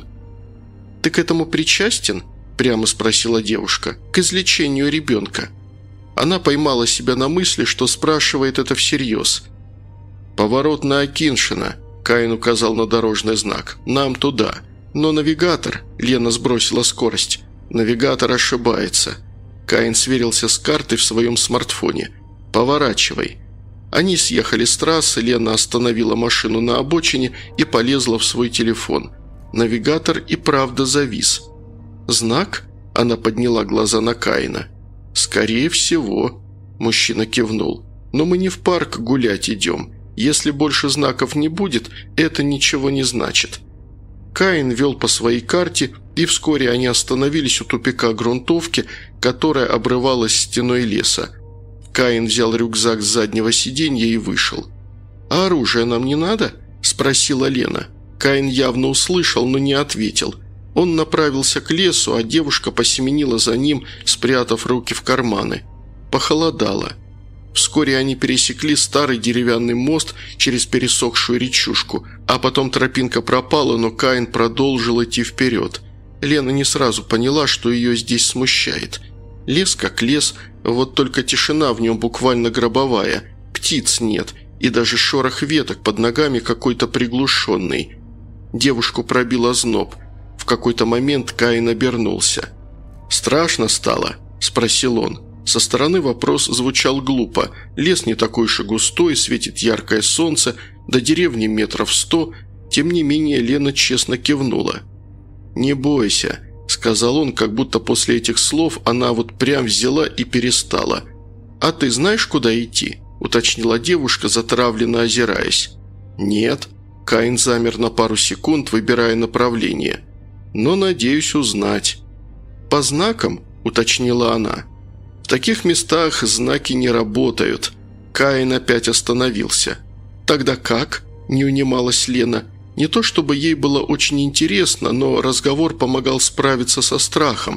«Ты к этому причастен?» – прямо спросила девушка. «К излечению ребенка». Она поймала себя на мысли, что спрашивает это всерьез. «Поворот на Акиншина», – Каин указал на дорожный знак. «Нам туда». «Но навигатор...» – Лена сбросила скорость. «Навигатор ошибается». Каин сверился с картой в своем смартфоне. «Поворачивай». Они съехали с трассы, Лена остановила машину на обочине и полезла в свой телефон. Навигатор и правда завис. «Знак?» – она подняла глаза на Каина. «Скорее всего», – мужчина кивнул. «Но мы не в парк гулять идем. Если больше знаков не будет, это ничего не значит». Каин вел по своей карте, и вскоре они остановились у тупика грунтовки, которая обрывалась стеной леса. Каин взял рюкзак с заднего сиденья и вышел. «А оружие нам не надо?» – спросила Лена. Каин явно услышал, но не ответил. Он направился к лесу, а девушка посеменила за ним, спрятав руки в карманы. Похолодало. Вскоре они пересекли старый деревянный мост через пересохшую речушку, а потом тропинка пропала, но Каин продолжил идти вперед. Лена не сразу поняла, что ее здесь смущает. Лес как лес, вот только тишина в нем буквально гробовая, птиц нет, и даже шорох веток под ногами какой-то приглушенный. Девушку пробил озноб. В какой-то момент Каин обернулся. «Страшно стало?» – спросил он. Со стороны вопрос звучал глупо. Лес не такой уж и густой, светит яркое солнце, до деревни 100 метров. Тем не менее Лена честно кивнула. «Не бойся», – сказал он, как будто после этих слов она вот прям взяла и перестала. «А ты знаешь, куда идти?» – уточнила девушка, затравленно озираясь. «Нет». Каин замер на пару секунд, выбирая направление. «Но надеюсь узнать». «По знакам?» – уточнила она. «В таких местах знаки не работают». Каин опять остановился. «Тогда как?» – не унималась Лена. Не то чтобы ей было очень интересно, но разговор помогал справиться со страхом.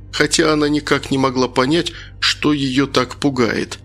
хотя она никак не могла понять, что ее так пугает.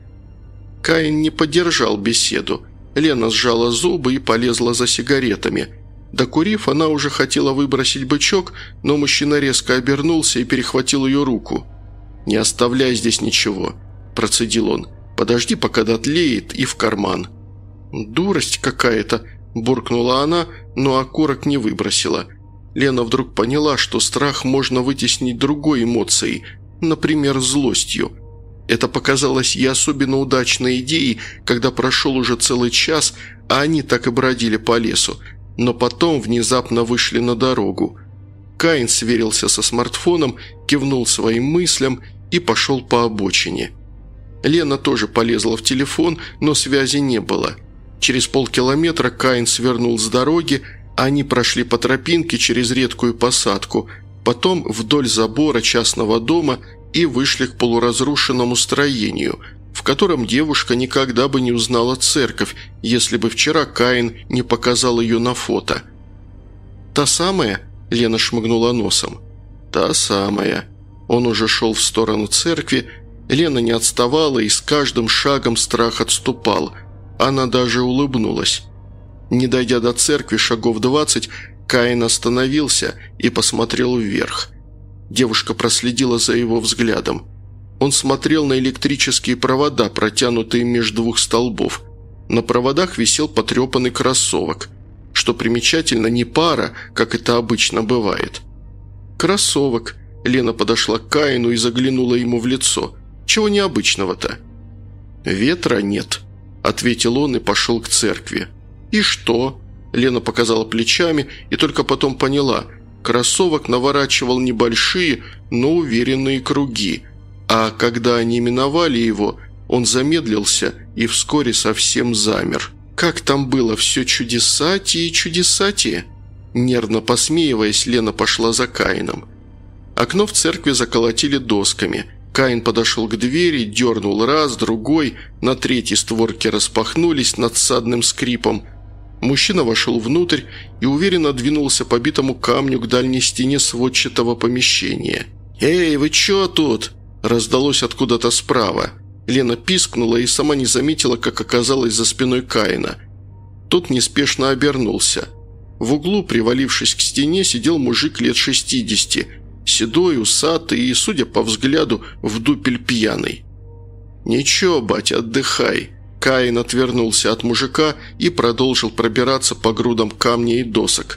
Каин не поддержал беседу. Лена сжала зубы и полезла за сигаретами. Докурив, она уже хотела выбросить бычок, но мужчина резко обернулся и перехватил ее руку. «Не оставляй здесь ничего», – процедил он. «Подожди, пока дотлеет, и в карман». «Дурость какая-то», – буркнула она, но окурок не выбросила. Лена вдруг поняла, что страх можно вытеснить другой эмоцией, например, злостью. Это показалось ей особенно удачной идеей, когда прошел уже целый час, а они так и бродили по лесу, но потом внезапно вышли на дорогу. Каин сверился со смартфоном, кивнул своим мыслям и пошел по обочине. Лена тоже полезла в телефон, но связи не было. Через полкилометра Каин свернул с дороги, они прошли по тропинке через редкую посадку, потом вдоль забора частного дома и вышли к полуразрушенному строению, в котором девушка никогда бы не узнала церковь, если бы вчера Каин не показал ее на фото. «Та самая?» – Лена шмыгнула носом. «Та самая». Он уже шел в сторону церкви, Лена не отставала, и с каждым шагом страх отступал. Она даже улыбнулась. Не дойдя до церкви шагов 20, Каин остановился и посмотрел вверх. Девушка проследила за его взглядом. Он смотрел на электрические провода, протянутые между двух столбов. На проводах висел потрепанный кроссовок. Что примечательно, не пара, как это обычно бывает. «Кроссовок». Лена подошла к Каину и заглянула ему в лицо. «Чего необычного-то?» «Ветра нет», – ответил он и пошел к церкви. «И что?» – Лена показала плечами и только потом поняла. Кроссовок наворачивал небольшие, но уверенные круги, а когда они миновали его, он замедлился и вскоре совсем замер. «Как там было? Все чудесатие и чудесатие?» Нервно посмеиваясь, Лена пошла за Каином. Окно в церкви заколотили досками. Каин подошел к двери, дернул раз, другой, на третьей створки распахнулись надсадным скрипом. Мужчина вошел внутрь и уверенно двинулся по битому камню к дальней стене сводчатого помещения. «Эй, вы чё тут?» – раздалось откуда-то справа. Лена пискнула и сама не заметила, как оказалась за спиной Каина. Тот неспешно обернулся. В углу, привалившись к стене, сидел мужик лет 60, седой, усатый и, судя по взгляду, в дупель пьяный. «Ничего, батя, отдыхай». Каин отвернулся от мужика и продолжил пробираться по грудам камней и досок.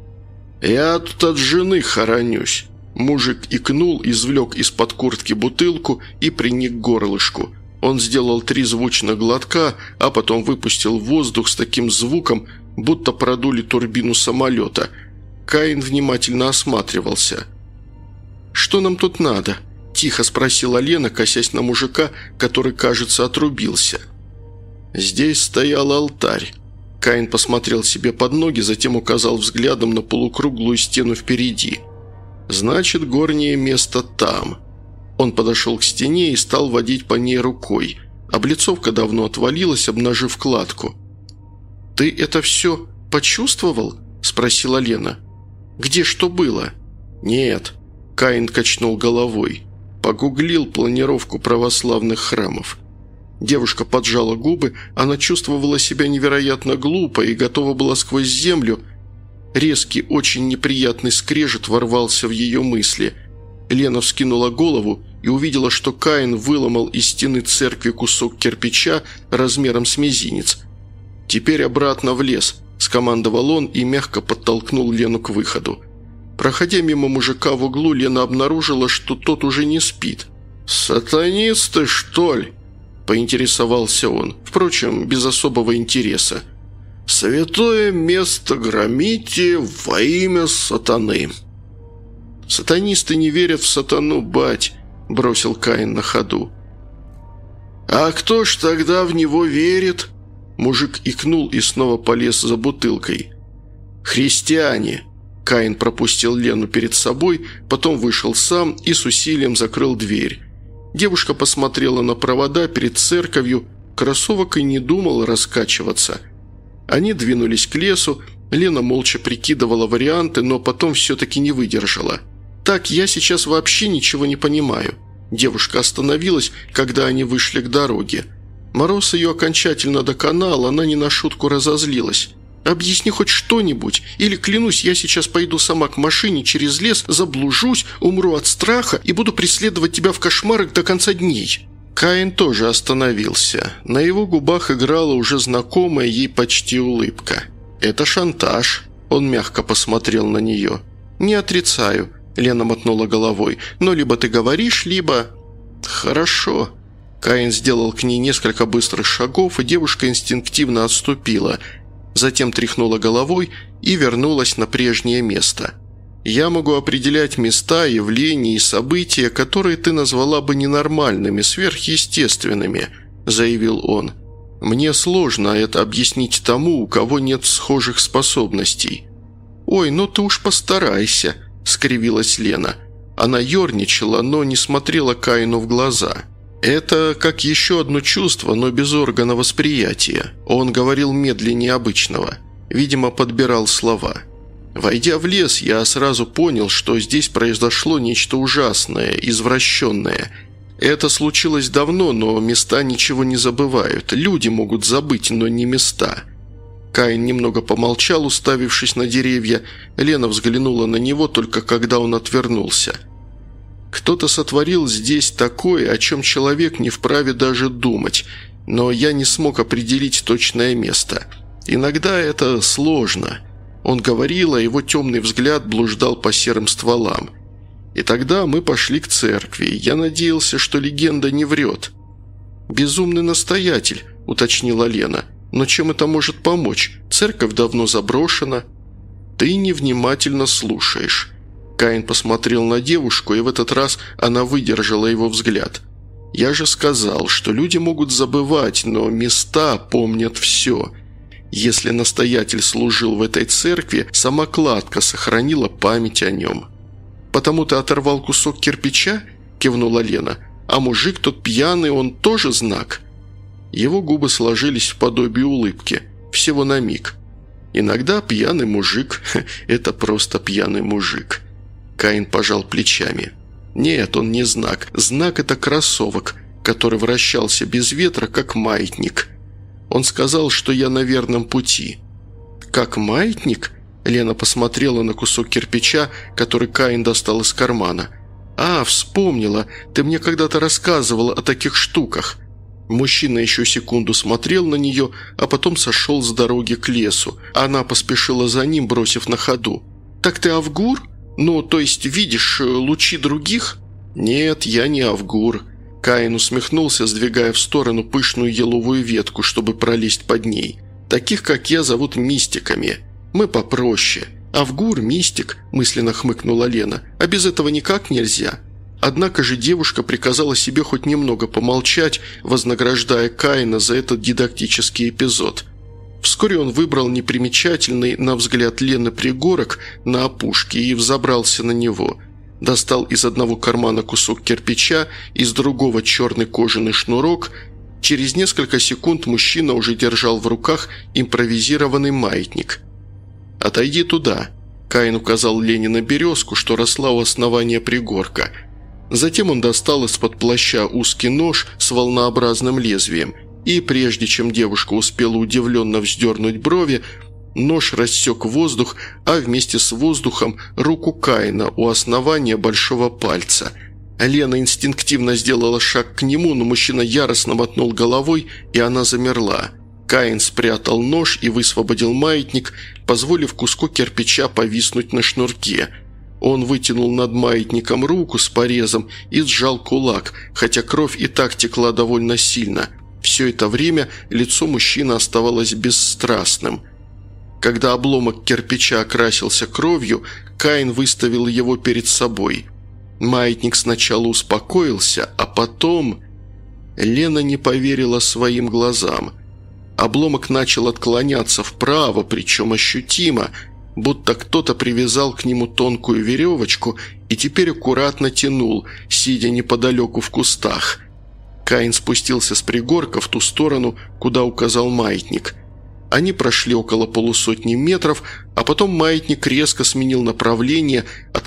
«Я тут от жены хоронюсь». Мужик икнул, извлек из-под куртки бутылку и приник к горлышку. Он сделал 3 звучных глотка, а потом выпустил воздух с таким звуком, будто продули турбину самолета. Каин внимательно осматривался. «Что нам тут надо?» – тихо спросила Лена, косясь на мужика, который, кажется, отрубился. «Здесь стоял алтарь». Каин посмотрел себе под ноги, затем указал взглядом на полукруглую стену впереди. «Значит, горнее место там». Он подошел к стене и стал водить по ней рукой. Облицовка давно отвалилась, обнажив кладку. «Ты это все почувствовал?» – спросила Лена. «Где что было?» «Нет», – Каин качнул головой. Погуглил планировку православных храмов. Девушка поджала губы, она чувствовала себя невероятно глупо и готова была сквозь землю. Резкий, очень неприятный скрежет ворвался в ее мысли. Лена вскинула голову и увидела, что Каин выломал из стены церкви кусок кирпича размером с мизинец. «Теперь обратно в лес», – скомандовал он и мягко подтолкнул Лену к выходу. Проходя мимо мужика в углу, Лена обнаружила, что тот уже не спит. «Сатанисты, что ли?» – поинтересовался он, впрочем, без особого интереса. «Святое место громите во имя сатаны». «Сатанисты не верят в сатану, бать», – бросил Каин на ходу. «А кто ж тогда в него верит?» Мужик икнул и снова полез за бутылкой. «Христиане!» Каин пропустил Лену перед собой, потом вышел сам и с усилием закрыл дверь. Девушка посмотрела на провода перед церковью, кроссовок и не думал раскачиваться. Они двинулись к лесу, Лена молча прикидывала варианты, но потом все-таки не выдержала. «Так, я сейчас вообще ничего не понимаю». Девушка остановилась, когда они вышли к дороге. Мороз ее окончательно доконал, она не на шутку разозлилась. «Объясни хоть что-нибудь, или, клянусь, я сейчас пойду сама к машине через лес, заблужусь, умру от страха и буду преследовать тебя в кошмарах до конца дней». Каин тоже остановился. На его губах играла уже знакомая ей почти улыбка. «Это шантаж», – он мягко посмотрел на нее. «Не отрицаю», – Лена мотнула головой, – «но либо ты говоришь, либо...» «Хорошо». Каин сделал к ней несколько быстрых шагов, и девушка инстинктивно отступила – затем тряхнула головой и вернулась на прежнее место. «Я могу определять места, явления и события, которые ты назвала бы ненормальными, сверхъестественными», – заявил он. «Мне сложно это объяснить тому, у кого нет схожих способностей». «Ой, ну ты уж постарайся», – скривилась Лена. Она ерничала, но не смотрела Каину в глаза. «Это как еще одно чувство, но без органа восприятия». Он говорил медленнее обычного. Видимо, подбирал слова. «Войдя в лес, я сразу понял, что здесь произошло нечто ужасное, извращенное. Это случилось давно, но места ничего не забывают. Люди могут забыть, но не места». Каин немного помолчал, уставившись на деревья. Лена взглянула на него только когда он отвернулся. «Кто-то сотворил здесь такое, о чем человек не вправе даже думать, но я не смог определить точное место. Иногда это сложно». Он говорил, а его темный взгляд блуждал по серым стволам. «И тогда мы пошли к церкви. Я надеялся, что легенда не врет». «Безумный настоятель», – уточнила Лена. «Но чем это может помочь? Церковь давно заброшена». «Ты невнимательно слушаешь». Каин посмотрел на девушку, и в этот раз она выдержала его взгляд. «Я же сказал, что люди могут забывать, но места помнят все. Если настоятель служил в этой церкви, сама кладка сохранила память о нем». «Потому ты оторвал кусок кирпича?» – кивнула Лена. «А мужик тот пьяный, он тоже знак?» Его губы сложились в подобие улыбки. Всего на миг. «Иногда пьяный мужик – это просто пьяный мужик». Каин пожал плечами. «Нет, он не знак. Знак – это кроссовок, который вращался без ветра, как маятник. Он сказал, что я на верном пути». «Как маятник?» – Лена посмотрела на кусок кирпича, который Каин достал из кармана. «А, вспомнила. Ты мне когда-то рассказывала о таких штуках». Мужчина еще секунду смотрел на нее, а потом сошел с дороги к лесу. Она поспешила за ним, бросив на ходу. «Так ты Авгур? Ну, то есть видишь лучи других?» «Нет, я не Авгур». Каин усмехнулся, сдвигая в сторону пышную еловую ветку, чтобы пролезть под ней. «Таких, как я, зовут мистиками. Мы попроще. Авгур – мистик», – мысленно хмыкнула Лена. «А без этого никак нельзя». Однако же девушка приказала себе хоть немного помолчать, вознаграждая Каина за этот дидактический эпизод. Вскоре он выбрал непримечательный, на взгляд Лены, пригорок на опушке и взобрался на него. Достал из одного кармана кусок кирпича, из другого черный кожаный шнурок. Через несколько секунд мужчина уже держал в руках импровизированный маятник. «Отойди туда», – Каин указал Лене на березку, что росла у основания пригорка. Затем он достал из-под плаща узкий нож с волнообразным лезвием, и прежде чем девушка успела удивленно вздернуть брови, нож рассек воздух, а вместе с воздухом руку Каина у основания большого пальца. Лена инстинктивно сделала шаг к нему, но мужчина яростно мотнул головой, и она замерла. Каин спрятал нож и высвободил маятник, позволив куску кирпича повиснуть на шнурке. Он вытянул над маятником руку с порезом и сжал кулак, хотя кровь и так текла довольно сильно. Все это время лицо мужчины оставалось бесстрастным. Когда обломок кирпича окрасился кровью, Каин выставил его перед собой. Маятник сначала успокоился, а потом... Лена не поверила своим глазам. Обломок начал отклоняться вправо, причем ощутимо, будто кто-то привязал к нему тонкую веревочку и теперь аккуратно тянул, сидя неподалеку в кустах. Каин спустился с пригорка в ту сторону, куда указал маятник. Они прошли около полусотни метров, а потом маятник резко сменил направление, отклоняясь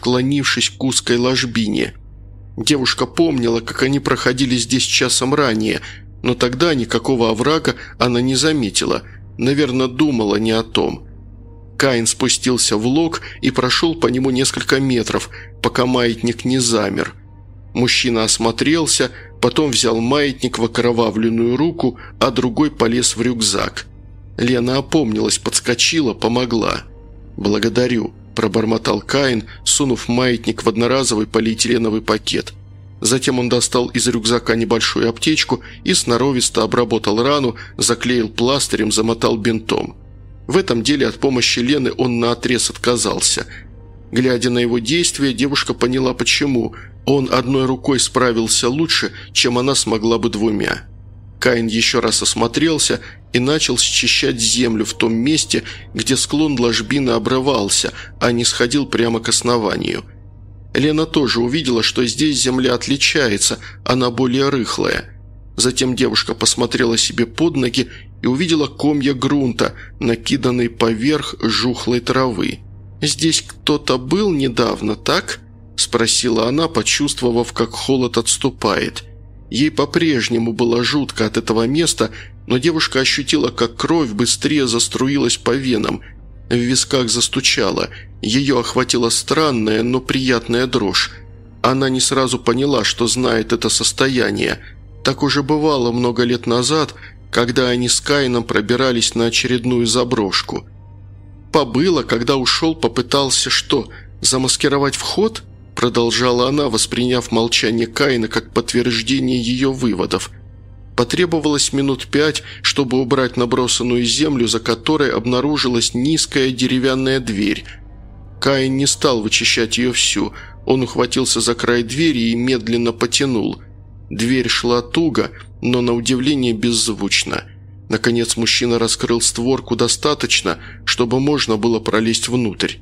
склонившись к узкой ложбине. Девушка помнила, как они проходили здесь часом ранее, но тогда никакого оврага она не заметила, наверное, думала не о том. Каин спустился в лог и прошел по нему несколько метров, пока маятник не замер. Мужчина осмотрелся, потом взял маятник в окровавленную руку, а другой полез в рюкзак. Лена опомнилась, подскочила, помогла. «Благодарю», – пробормотал Каин, сунув маятник в одноразовый полиэтиленовый пакет. Затем он достал из рюкзака небольшую аптечку и сноровисто обработал рану, заклеил пластырем, замотал бинтом. В этом деле от помощи Лены он наотрез отказался. Глядя на его действия, девушка поняла, почему. Он одной рукой справился лучше, чем она смогла бы двумя. Каин еще раз осмотрелся и начал счищать землю в том месте, где склон ложбины обрывался, а не сходил прямо к основанию. Лена тоже увидела, что здесь земля отличается, она более рыхлая. Затем девушка посмотрела себе под ноги и увидела комья грунта, накиданные поверх жухлой травы. «Здесь кто-то был недавно, так?» – спросила она, почувствовав, как холод отступает. Ей по-прежнему было жутко от этого места, но девушка ощутила, как кровь быстрее заструилась по венам. В висках застучала. Ее охватила странная, но приятная дрожь. Она не сразу поняла, что знает это состояние. Так уже бывало много лет назад, когда они с Каином пробирались на очередную заброшку. «Побыло, когда ушел, попытался что, замаскировать вход?» Продолжала она, восприняв молчание Каина как подтверждение ее выводов. Потребовалось минут 5, чтобы убрать набросанную землю, за которой обнаружилась низкая деревянная дверь. Каин не стал вычищать ее всю. Он ухватился за край двери и медленно потянул. Дверь шла туго, но на удивление беззвучно. Наконец мужчина раскрыл створку достаточно, чтобы можно было пролезть внутрь.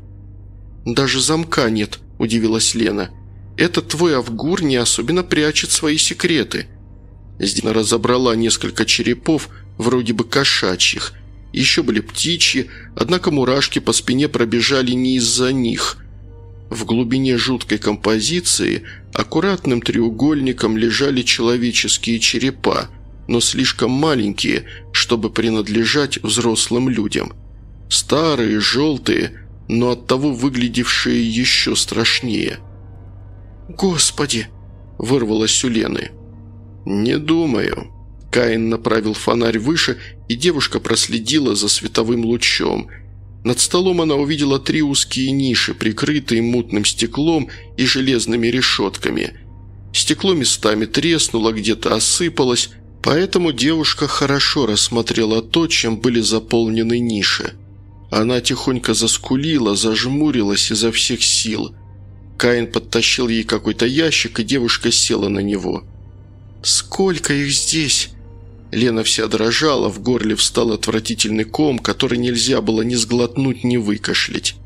«Даже замка нет», – удивилась Лена. «Этот твой Авгур не особенно прячет свои секреты». Здесь она разобрала несколько черепов, вроде бы кошачьих. Еще были птичьи, однако мурашки по спине пробежали не из-за них. В глубине жуткой композиции аккуратным треугольником лежали человеческие черепа, но слишком маленькие, чтобы принадлежать взрослым людям. Старые, желтые, но оттого выглядевшие еще страшнее. «Господи!» – вырвалось у Лены. «Не думаю». Каин направил фонарь выше, и девушка проследила за световым лучом. Над столом она увидела 3 узкие ниши, прикрытые мутным стеклом и железными решетками. Стекло местами треснуло, где-то осыпалось, поэтому девушка хорошо рассмотрела то, чем были заполнены ниши. Она тихонько заскулила, зажмурилась изо всех сил. Каин подтащил ей какой-то ящик, и девушка села на него. «Сколько их здесь?» Лена вся дрожала, в горле встал отвратительный ком, который нельзя было ни сглотнуть, ни выкашлять.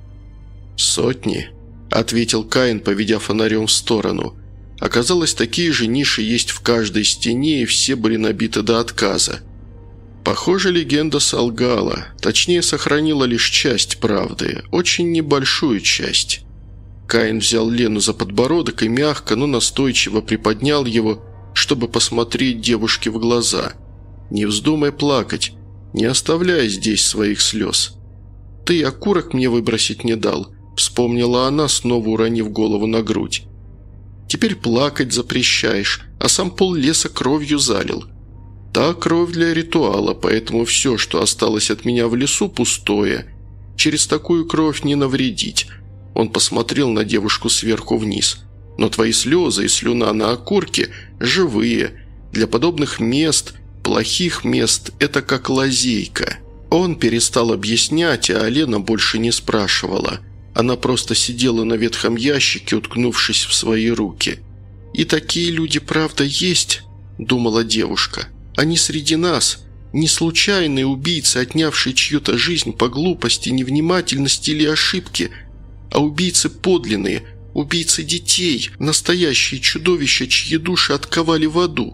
«Сотни», – ответил Каин, поведя фонарем в сторону. Оказалось, такие же ниши есть в каждой стене, и все были набиты до отказа. Похоже, легенда солгала, точнее, сохранила лишь часть правды, очень небольшую часть. Каин взял Лену за подбородок и мягко, но настойчиво приподнял его, чтобы посмотреть девушке в глаза. «Не вздумай плакать, не оставляй здесь своих слез. Ты окурок мне выбросить не дал», – вспомнила она, снова уронив голову на грудь. «Теперь плакать запрещаешь, а сам пол леса кровью залил. Та кровь для ритуала, поэтому все, что осталось от меня в лесу, пустое. Через такую кровь не навредить». Он посмотрел на девушку сверху вниз. «Но твои слезы и слюна на окурке живые. Для подобных мест, плохих мест, это как лазейка». Он перестал объяснять, а Лена больше не спрашивала. Она просто сидела на ветхом ящике, уткнувшись в свои руки. «И такие люди, правда, есть?» – думала девушка. «Они среди нас. Не случайные убийцы, отнявшие чью-то жизнь по глупости, невнимательности или ошибке, а убийцы подлинные, убийцы детей, настоящие чудовища, чьи души отковали в аду».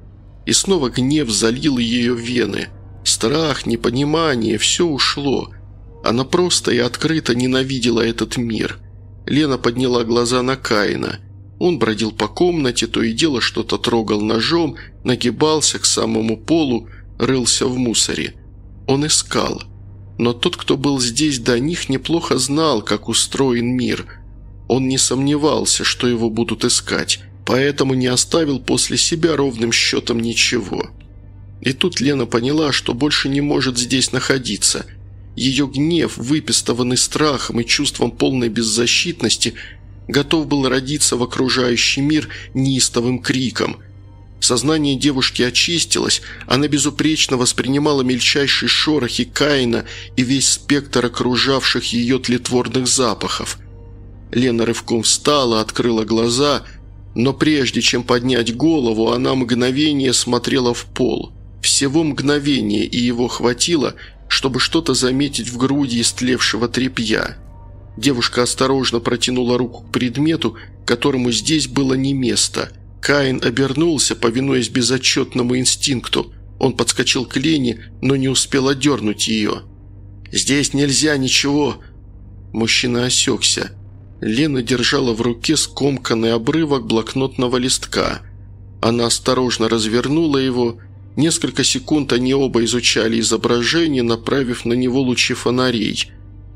И снова гнев залил ее вены. Страх, непонимание – все ушло. Она просто и открыто ненавидела этот мир. Лена подняла глаза на Каина. Он бродил по комнате, то и дело что-то трогал ножом, нагибался к самому полу, рылся в мусоре. Он искал. Но тот, кто был здесь до них, неплохо знал, как устроен мир. Он не сомневался, что его будут искать, поэтому не оставил после себя ровным счетом ничего. И тут Лена поняла, что больше не может здесь находиться. Ее гнев, выпистованный страхом и чувством полной беззащитности, готов был родиться в окружающий мир неистовым криком. Сознание девушки очистилось, она безупречно воспринимала мельчайшие шорохи Каина и весь спектр окружавших ее тлетворных запахов. Лена рывком встала, открыла глаза, но прежде чем поднять голову, она мгновение смотрела в пол. Всего мгновение, и его хватило, чтобы что-то заметить в груди истлевшего тряпья. Девушка осторожно протянула руку к предмету, которому здесь было не место. Каин обернулся, повинуясь безотчетному инстинкту. Он подскочил к Лене, но не успел одернуть ее. «Здесь нельзя ничего!» Мужчина осекся. Лена держала в руке скомканный обрывок блокнотного листка. Она осторожно развернула его. Несколько секунд они оба изучали изображение, направив на него лучи фонарей.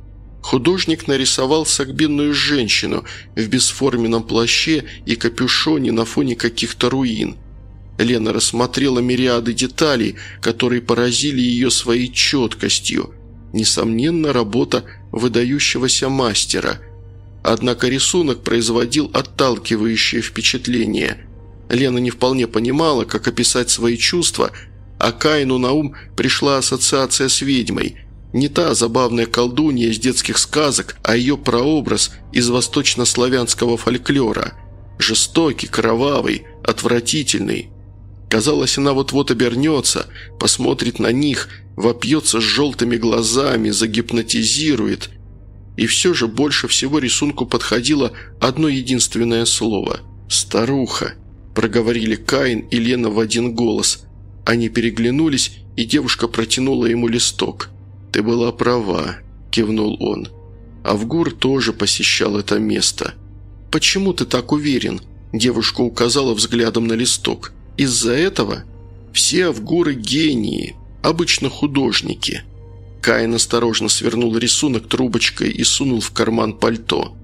Художник нарисовал согбенную женщину в бесформенном плаще и капюшоне на фоне каких-то руин. Лена рассмотрела мириады деталей, которые поразили ее своей четкостью. Несомненно, работа выдающегося мастера. Однако рисунок производил отталкивающее впечатление. Лена не вполне понимала, как описать свои чувства, а Каину на ум пришла ассоциация с ведьмой. Не та забавная колдунья из детских сказок, а ее прообраз из восточнославянского фольклора. Жестокий, кровавый, отвратительный. Казалось, она вот-вот обернется, посмотрит на них, вопьется с желтыми глазами, загипнотизирует. И все же больше всего рисунку подходило одно единственное слово – «старуха», проговорили Каин и Лена в один голос. Они переглянулись, и девушка протянула ему листок. «Ты была права», – кивнул он. «Авгур тоже посещал это место». «Почему ты так уверен?» – девушка указала взглядом на листок. «Из-за этого? Все авгуры – гении, обычно художники». Каин осторожно свернул рисунок трубочкой и сунул в карман пальто.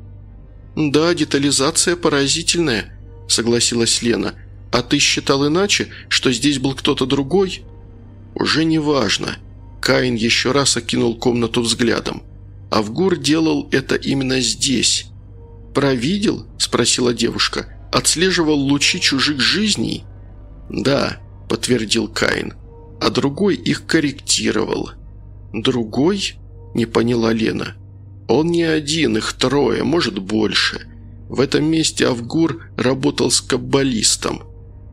«Да, детализация поразительная», – согласилась Лена. «А ты считал иначе, что здесь был кто-то другой?» «Уже не важно». Каин еще раз окинул комнату взглядом. Авгур делал это именно здесь. «Провидел?» – спросила девушка. «Отслеживал лучи чужих жизней?» «Да», – подтвердил Каин. «А другой их корректировал». «Другой?» – не поняла Лена. «Он не один, их трое, может больше. В этом месте Авгур работал с каббалистом».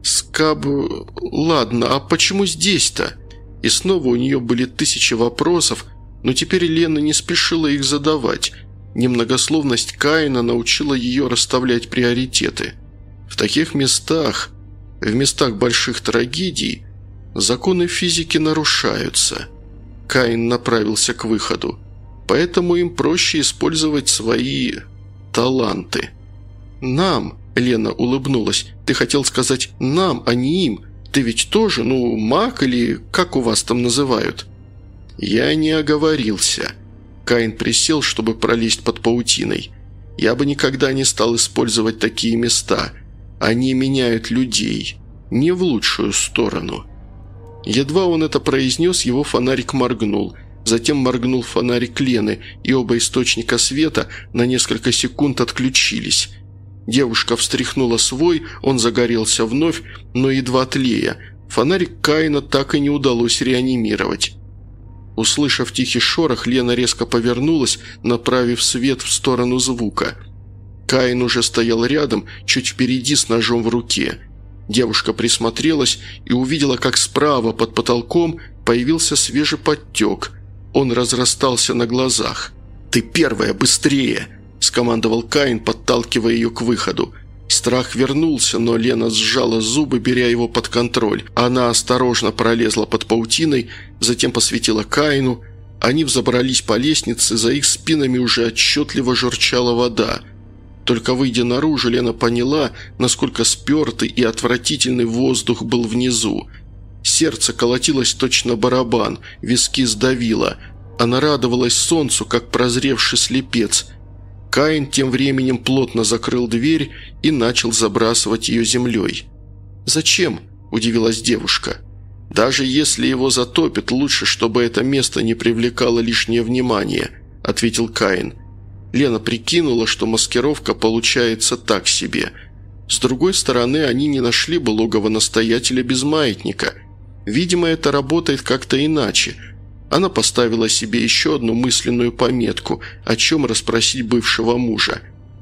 Ладно, а почему здесь-то?» И снова у нее были тысячи вопросов, но теперь Лена не спешила их задавать. Немногословность Каина научила ее расставлять приоритеты. В таких местах, в местах больших трагедий, законы физики нарушаются. Каин направился к выходу. Поэтому им проще использовать свои таланты. «Нам», – Лена улыбнулась, – «ты хотел сказать нам, а не им. Ты ведь тоже, маг или как у вас там называют?» «Я не оговорился». Каин присел, чтобы пролезть под паутиной. «Я бы никогда не стал использовать такие места. Они меняют людей. Не в лучшую сторону». Едва он это произнес, его фонарик моргнул. Затем моргнул фонарик Лены, и оба источника света на несколько секунд отключились. Девушка встряхнула свой, он загорелся вновь, но едва тлея. Фонарик Каина так и не удалось реанимировать. Услышав тихий шорох, Лена резко повернулась, направив свет в сторону звука. Каин уже стоял рядом, чуть впереди с ножом в руке. Девушка присмотрелась и увидела, как справа под потолком появился свежий подтек. Он разрастался на глазах. «Ты первая, быстрее!» – скомандовал Каин, подталкивая ее к выходу. Страх вернулся, но Лена сжала зубы, беря его под контроль. Она осторожно пролезла под паутиной, затем посветила Каину. Они взобрались по лестнице, за их спинами уже отчетливо журчала вода. Только выйдя наружу, Лена поняла, насколько спертый и отвратительный воздух был внизу. Сердце колотилось точно барабан, виски сдавило. Она радовалась солнцу, как прозревший слепец. Каин тем временем плотно закрыл дверь и начал забрасывать ее землей. «Зачем?» – удивилась девушка. «Даже если его затопит, лучше, чтобы это место не привлекало лишнее внимание», – ответил Каин. Лена прикинула, что маскировка получается так себе. С другой стороны, они не нашли бы логово настоятеля без маятника. Видимо, это работает как-то иначе. Она поставила себе еще одну мысленную пометку, о чем расспросить бывшего мужа.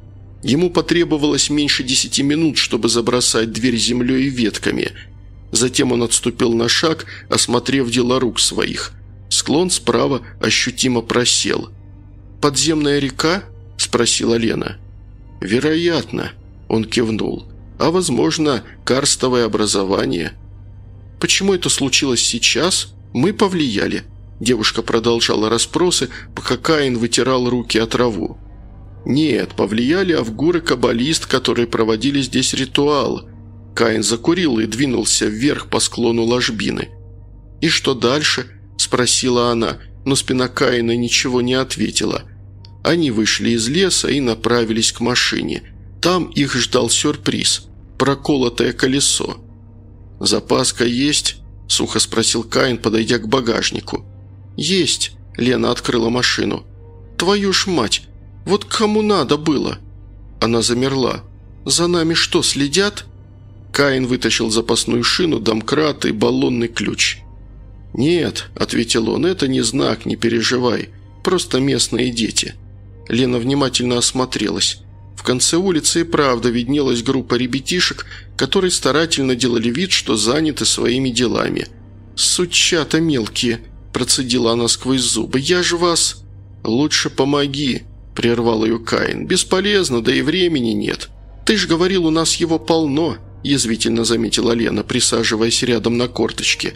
Ему потребовалось меньше 10 минут, чтобы забросать дверь землей и ветками. Затем он отступил на шаг, осмотрев дела рук своих. Склон справа ощутимо просел. «Подземная река?» – спросила Лена. «Вероятно», – он кивнул. «А возможно, карстовое образование». «Почему это случилось сейчас? Мы повлияли». Девушка продолжала расспросы, пока Каин вытирал руки о траву. «Нет, повлияли авгуры-каббалист, которые проводили здесь ритуал». Каин закурил и двинулся вверх по склону ложбины. «И что дальше?» – спросила она, но спина Каина ничего не ответила. Они вышли из леса и направились к машине. Там их ждал сюрприз – проколотое колесо. «Запаска есть?» – сухо спросил Каин, подойдя к багажнику. «Есть», – Лена открыла машину. «Твою ж мать! Вот кому надо было?» Она замерла. «За нами что, следят?» Каин вытащил запасную шину, домкрат и баллонный ключ. «Нет», – ответил он, – «это не знак, не переживай. Просто местные дети». Лена внимательно осмотрелась. В конце улицы и правда виднелась группа ребятишек, которые старательно делали вид, что заняты своими делами. «Сучата мелкие», – процедила она сквозь зубы, – «я же вас...» «Лучше помоги», – прервал ее Каин. «Бесполезно, да и времени нет». «Ты ж говорил, у нас его полно», – язвительно заметила Лена, присаживаясь рядом на корточке.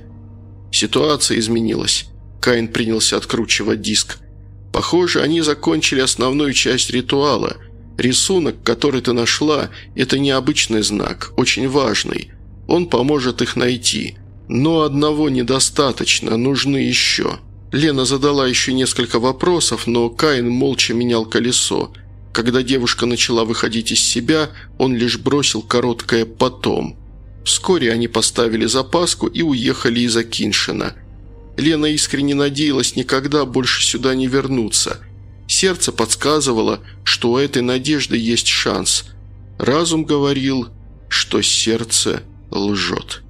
Ситуация изменилась. Каин принялся откручивать диск. «Похоже, они закончили основную часть ритуала. Рисунок, который ты нашла, это необычный знак, очень важный. Он поможет их найти. Но одного недостаточно, нужны еще». Лена задала еще несколько вопросов, но Каин молча менял колесо. Когда девушка начала выходить из себя, он лишь бросил короткое «потом». Вскоре они поставили запаску и уехали из Акиншина. Лена искренне надеялась никогда больше сюда не вернуться. Сердце подсказывало, что у этой надежды есть шанс. Разум говорил, что сердце лжет.